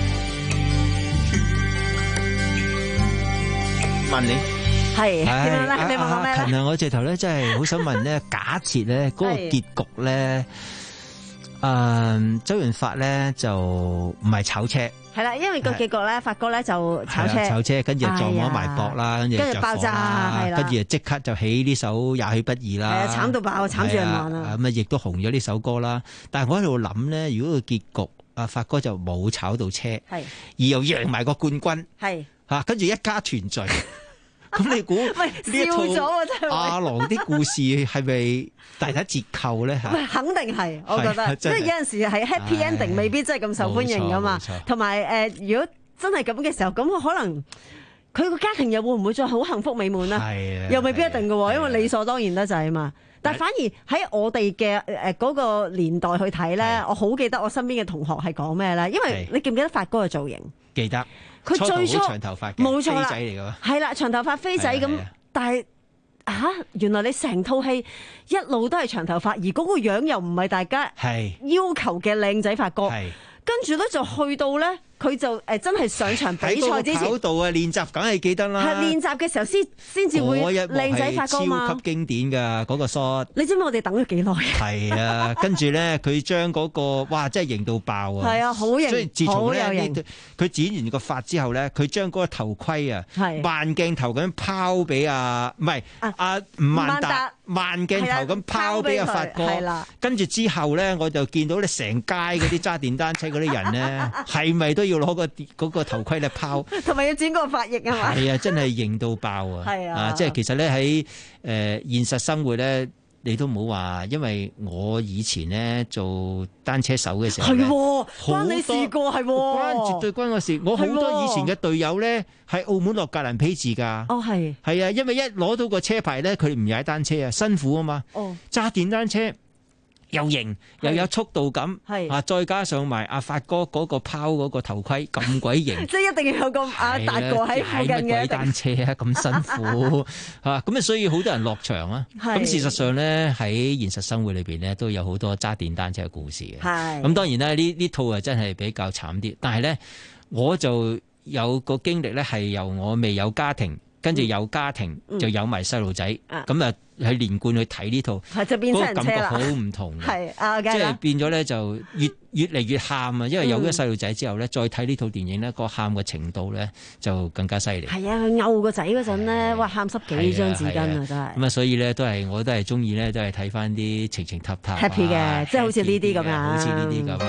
問你係點樣咧？你問我咩咧？ 琴日我直頭咧，真係好想問咧，假設咧嗰個結局咧。誒、嗯，周潤發咧就唔係炒車， 係啦，因為個結局咧，發哥咧就炒車， 炒車，跟住撞咗埋膊啦，跟住跟住爆炸，係啦， 跟住即刻就起呢首《也許不易》啦， 係啊，慘到爆，慘住人望啊！ 咁啊，亦都紅咗呢首歌啦。但係我喺度諗咧，如果個結局啊，發哥就冇炒到車，係而又贏埋個冠軍，係嚇，跟住一家團聚。咁你估呢一套阿郎啲故事係咪大打折扣咧？嚇， 肯定係，我覺得，即係有陣時係 happy ending 未必真係咁受歡迎噶嘛。同埋誒，如果真係咁嘅時候，咁可能佢個家庭又會唔會再好幸福美滿咧？係啊，又未必一定嘅喎，因為理所當然得滯啊嘛。但係反而喺我哋嘅誒嗰個年代去睇咧，我好記得我身邊嘅同學係講咩咧？因為你記唔記得發哥嘅造型？ 記得。 佢最初長頭髮嘅， 冇錯啦， 飛仔嚟㗎嘛， 係啦，長頭髮飛仔咁，但係啊，原來你成套戲一路都係長頭髮，而嗰個樣又唔係大家要求嘅靚仔發哥，跟住咧就去到咧。佢就誒真係上場比賽之前， 喺嗰度啊練習，梗係記得啦。 係練習嘅時候先先至會靚仔發哥嘛。 超級經典㗎嗰個 shot。 你知唔知我哋等咗幾耐？ 係啊，跟住咧佢將嗰個哇真係型到爆啊！ 係啊，好型， 所以自從咧佢剪完個髮之後咧，佢將嗰個頭盔啊慢鏡頭咁拋俾阿唔係阿吳萬達慢鏡頭咁拋俾阿發哥。係啦，跟住之後咧我就見到咧成街嗰啲揸電單車嗰啲人咧係咪都要？要攞個嗰個頭盔嚟拋， 同埋要剪個髮型啊嘛！ 係啊，真係型到爆啊！係啊，啊，即係其實咧喺誒現實生活咧，你都唔好話，因為我以前咧做單車手嘅時候咧， 係關你事過係， 關絕對關我事。我好多以前嘅隊友咧喺澳門落格蘭披治㗎。哦，係係啊，因為一攞到個車牌咧，佢哋唔踩單車啊，辛苦啊嘛。哦，揸電單車。又型又有速度感，啊！再加上埋阿發哥嗰個拋嗰個頭盔咁鬼型， 即係一定要有個阿達哥喺附近嘅。 乜鬼單車啊？咁辛苦嚇，咁啊，所以好多人落場啊。咁事實上咧，喺現實生活裏邊咧，都有好多揸電單車嘅故事嘅。係咁，當然啦，呢呢套啊真係比較慘啲。但係咧，我就有個經歷咧，係由我未有家庭，跟住有家庭就有埋細路仔，咁啊。係連貫去睇呢套， 就變成嗰個感覺好唔同嘅， 係啊， 即係變咗咧就越越嚟越喊啊！因為有咗細路仔之後咧，再睇呢套電影咧，個喊嘅程度咧就更加犀利。 係啊，佢摳個仔嗰陣咧，哇，喊濕幾張紙巾啊，真係。 咁啊，所以咧都係我都係中意咧，都係睇翻啲情情塔塔 happy 嘅，即係好似呢啲咁樣， 好似呢啲咁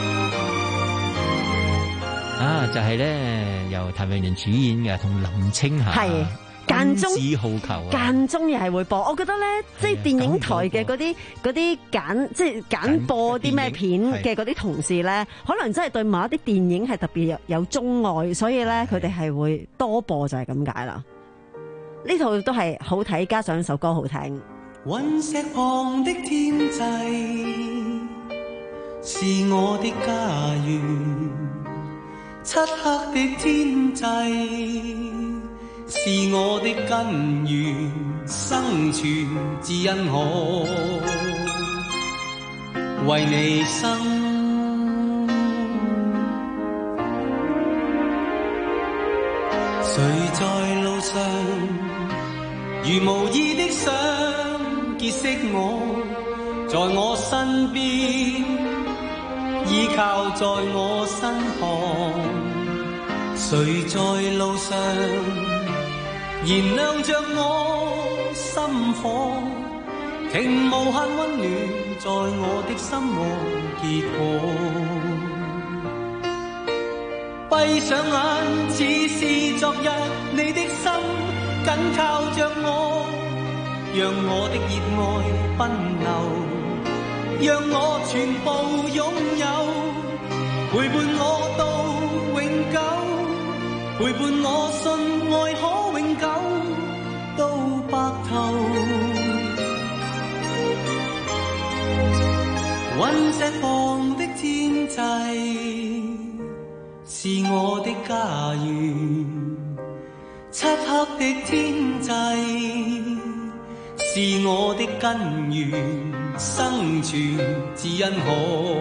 啊，就係咧由譚詠麟主演嘅，同林青霞。係。間中間中又係會播，我覺得咧，即係電影台嘅嗰啲嗰啲揀，即係揀播啲咩片嘅嗰啲同事咧，可能真係對某一啲電影係特別有有鍾愛，所以咧佢哋係會多播就係咁解啦。呢套都係好睇，加上首歌好聽。 隕石旁的天際是我的家園，漆黑的天際是我的根源，生存只因可為你生。誰在路上如無意的想結識我，在我身邊依靠在我身旁，誰在路上燃亮着我心火， 情無限溫暖在我的心窩結果。閉上眼似是昨日，你的心緊靠着我，讓我的熱愛奔流，讓我全部擁有，陪伴我到永久，陪伴我信愛可永久到白頭。隕石旁的天際是我的家園，漆黑的天際是我的根源，生存只因可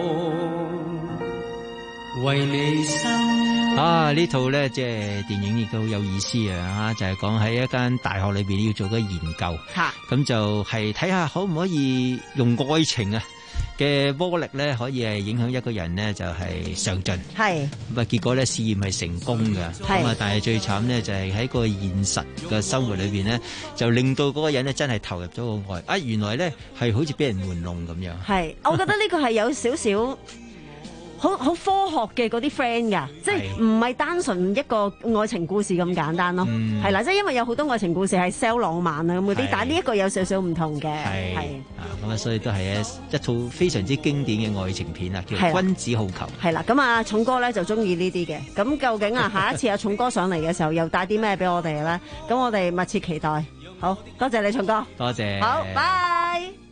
為你生。 啊！呢套咧即係電影亦都好有意思啊！就係講喺一間大學裏邊要做個研究，咁就係睇下可唔可以用愛情啊嘅魔力咧，可以係影響一個人咧，就係上進。係咁啊！結果咧試驗係成功嘅，咁啊！但係最慘咧就係喺個現實嘅生活裏邊咧，就令到嗰個人咧真係投入咗個愛啊！原來咧係好似俾人玩弄咁樣。係，我覺得呢個係有少少。好好科學嘅嗰啲 friend 㗎，即係唔係單純一個愛情故事咁簡單咯，係啦、嗯，即係因為有好多愛情故事係 sell 浪漫啊咁嗰啲，但係呢一個有少少唔同嘅，係啊，咁啊，所以都係一套非常之經典嘅愛情片啊，叫《君子好逑》。係啦，咁啊，重哥咧就中意呢啲嘅，咁究竟啊下一次阿重哥上嚟嘅時候又帶啲咩俾我哋咧？咁我哋密切期待。好多謝你，重哥。多謝。好，拜。